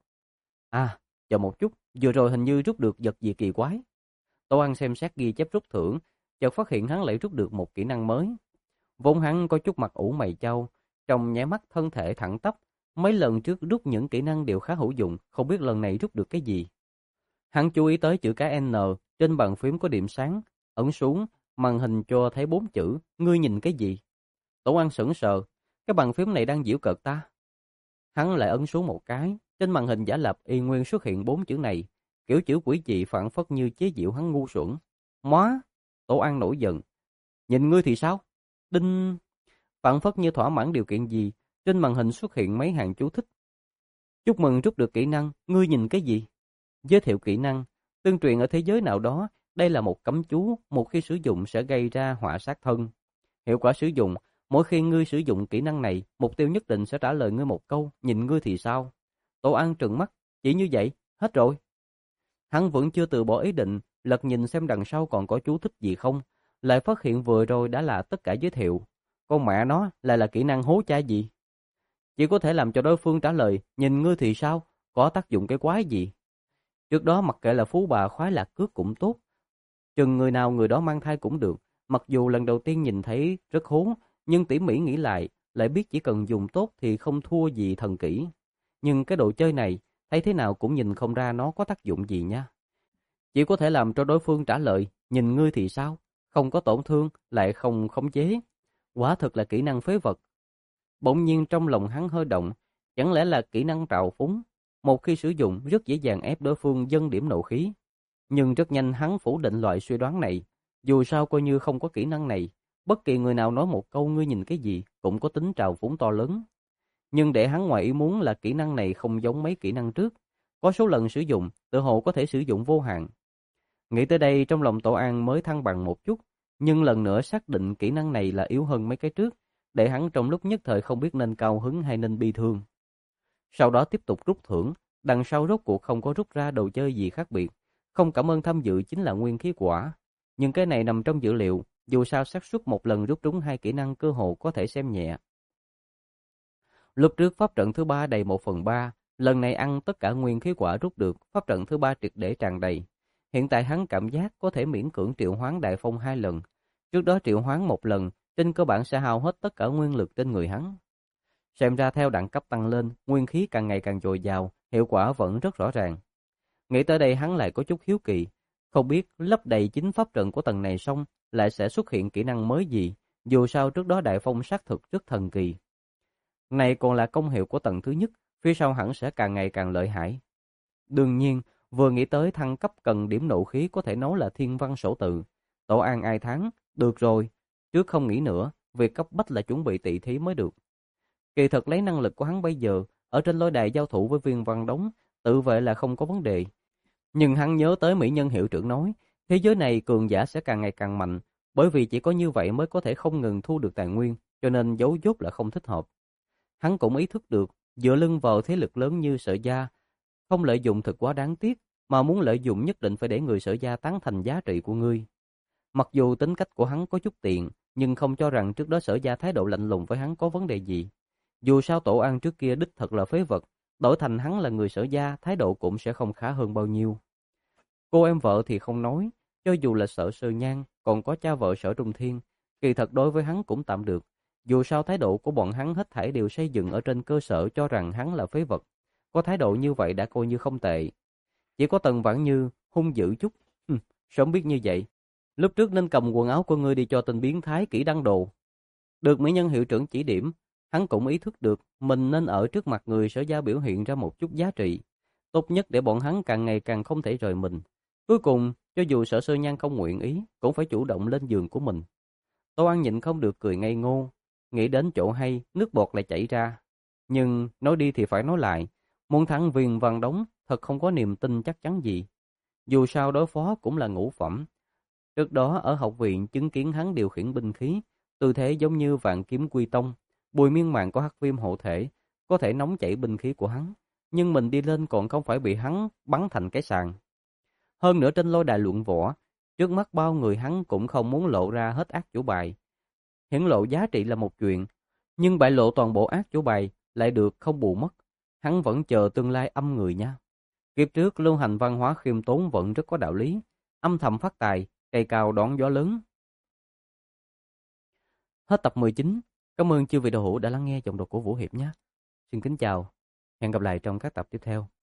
À, chờ một chút, vừa rồi hình như rút được vật gì kỳ quái. Tô An xem xét ghi chép rút thưởng, chợt phát hiện hắn lại rút được một kỹ năng mới. Vốn hắn có chút mặt ủ mày chau, trong nháy mắt thân thể thẳng tắp, mấy lần trước rút những kỹ năng đều khá hữu dụng, không biết lần này rút được cái gì. Hắn chú ý tới chữ cái N, trên bàn phím có điểm sáng, ấn xuống, màn hình cho thấy bốn chữ, ngươi nhìn cái gì? Tổ An sững sờ, cái bàn phím này đang giễu cợt ta. Hắn lại ấn xuống một cái, trên màn hình giả lập y nguyên xuất hiện bốn chữ này, kiểu chữ quỷ dị phản phất như chế giễu hắn ngu xuẩn. Móa! Tổ An nổi giận. Nhìn ngươi thì sao? Đinh! Phản phất như thỏa mãn điều kiện gì, trên màn hình xuất hiện mấy hàng chú thích. Chúc mừng rút được kỹ năng, ngươi nhìn cái gì? Giới thiệu kỹ năng, tương truyền ở thế giới nào đó, đây là một cấm chú, một khi sử dụng sẽ gây ra họa sát thân. Hiệu quả sử dụng, mỗi khi ngươi sử dụng kỹ năng này, mục tiêu nhất định sẽ trả lời ngươi một câu, nhìn ngươi thì sao? Tổ An trừng mắt, chỉ như vậy, hết rồi. Hắn vẫn chưa từ bỏ ý định, lật nhìn xem đằng sau còn có chú thích gì không, lại phát hiện vừa rồi đã là tất cả giới thiệu. Con mẹ nó lại là kỹ năng hố cha gì? Chỉ có thể làm cho đối phương trả lời, nhìn ngươi thì sao, có tác dụng cái quái gì? Trước đó mặc kệ là phú bà khoái lạc cước cũng tốt, chừng người nào người đó mang thai cũng được, mặc dù lần đầu tiên nhìn thấy rất hố, nhưng tỉ mỉ nghĩ lại, lại biết chỉ cần dùng tốt thì không thua gì thần kỹ. Nhưng cái đồ chơi này, thấy thế nào cũng nhìn không ra nó có tác dụng gì nha. Chỉ có thể làm cho đối phương trả lời, nhìn ngươi thì sao, không có tổn thương, lại không khống chế. Quả thực là kỹ năng phế vật. Bỗng nhiên trong lòng hắn hơi động, chẳng lẽ là kỹ năng trào phúng, một khi sử dụng rất dễ dàng ép đối phương dâng điểm nộ khí. Nhưng rất nhanh hắn phủ định loại suy đoán này, dù sao coi như không có kỹ năng này, bất kỳ người nào nói một câu ngươi nhìn cái gì cũng có tính trào phúng to lớn. Nhưng để hắn ngoài ý muốn là kỹ năng này không giống mấy kỹ năng trước, có số lần sử dụng, tự hồ có thể sử dụng vô hạn. Nghĩ tới đây trong lòng Tổ An mới thăng bằng một chút, nhưng lần nữa xác định kỹ năng này là yếu hơn mấy cái trước, để hắn trong lúc nhất thời không biết nên cao hứng hay nên bi thương. Sau đó tiếp tục rút thưởng, đằng sau rốt cuộc không có rút ra đồ chơi gì khác biệt, không cảm ơn tham dự chính là nguyên khí quả. Nhưng cái này nằm trong dữ liệu, dù sao xác suất một lần rút trúng hai kỹ năng cơ hồ có thể xem nhẹ. Lúc trước pháp trận thứ ba đầy một phần ba, lần này ăn tất cả nguyên khí quả rút được, pháp trận thứ ba triệt để tràn đầy. Hiện tại hắn cảm giác có thể miễn cưỡng triệu hoán đại phong hai lần. Trước đó triệu hoán một lần, trên cơ bản sẽ hao hết tất cả nguyên lực trên người hắn. Xem ra theo đẳng cấp tăng lên, nguyên khí càng ngày càng dồi dào, hiệu quả vẫn rất rõ ràng. Nghĩ tới đây hắn lại có chút hiếu kỳ, không biết lấp đầy chính pháp trận của tầng này xong, lại sẽ xuất hiện kỹ năng mới gì, dù sao trước đó đại phong xác thực rất thần kỳ. Này còn là công hiệu của tầng thứ nhất, phía sau hẳn sẽ càng ngày càng lợi hại. Đương nhiên, vừa nghĩ tới thăng cấp cần điểm nộ khí có thể nói là thiên văn sổ tự. Tổ An ai thắng, được rồi, trước không nghĩ nữa, việc cấp bách là chuẩn bị tỷ thí mới được. Kỳ thật lấy năng lực của hắn bây giờ, ở trên lôi đài giao thủ với Viên Văn Đống, tự vệ là không có vấn đề. Nhưng hắn nhớ tới mỹ nhân hiệu trưởng nói, thế giới này cường giả sẽ càng ngày càng mạnh, bởi vì chỉ có như vậy mới có thể không ngừng thu được tài nguyên, cho nên giấu dốt là không thích hợp. Hắn cũng ý thức được, dựa lưng vào thế lực lớn như Sở Gia, không lợi dụng thực quá đáng tiếc, mà muốn lợi dụng nhất định phải để người Sở Gia tán thành giá trị của ngươi. Mặc dù tính cách của hắn có chút tiện, nhưng không cho rằng trước đó Sở Gia thái độ lạnh lùng với hắn có vấn đề gì. Dù sao Tổ An trước kia đích thật là phế vật, đổi thành hắn là người Sở gia, thái độ cũng sẽ không khá hơn bao nhiêu. Cô em vợ thì không nói, cho dù là Sở Sơ Nhan, còn có cha vợ Sở Trung Thiên, kỳ thật đối với hắn cũng tạm được. Dù sao thái độ của bọn hắn hết thảy đều xây dựng ở trên cơ sở cho rằng hắn là phế vật. Có thái độ như vậy đã coi như không tệ. Chỉ có Tần Vãn Như hung dữ chút. Hừm, sớm biết như vậy, lúc trước nên cầm quần áo của ngươi đi cho tên biến thái kỹ đăng đồ. Được mỹ nhân hiệu trưởng chỉ điểm, hắn cũng ý thức được mình nên ở trước mặt người Sở gia biểu hiện ra một chút giá trị. Tốt nhất để bọn hắn càng ngày càng không thể rời mình. Cuối cùng, cho dù Sở Sơ Nhan không nguyện ý, cũng phải chủ động lên giường của mình. Tô An nhịn không được cười ngây ngô, nghĩ đến chỗ hay, nước bọt lại chảy ra. Nhưng nói đi thì phải nói lại, môn thắng viên văn đống thật không có niềm tin chắc chắn gì. Dù sao đối phó cũng là ngũ phẩm. Trước đó ở học viện chứng kiến hắn điều khiển binh khí, tư thế giống như vạn kiếm quy tông, Bùi Miên Mạn có hắc viêm hộ thể, có thể nóng chảy binh khí của hắn, nhưng mình đi lên còn không phải bị hắn bắn thành cái sàng. Hơn nữa trên lôi đài luận võ, trước mắt bao người hắn cũng không muốn lộ ra hết ác chủ bài. Hiển lộ giá trị là một chuyện, nhưng bại lộ toàn bộ ác chủ bài lại được không bù mất. Hắn vẫn chờ tương lai âm người nha. Kiếp trước lưu hành văn hóa khiêm tốn vẫn rất có đạo lý, âm thầm phát tài, cây cao đón gió lớn. Hết tập mười chín. Cảm ơn chư vị đạo hữu đã lắng nghe giọng đọc của Vũ Hiệp nhé. Xin kính chào, hẹn gặp lại trong các tập tiếp theo.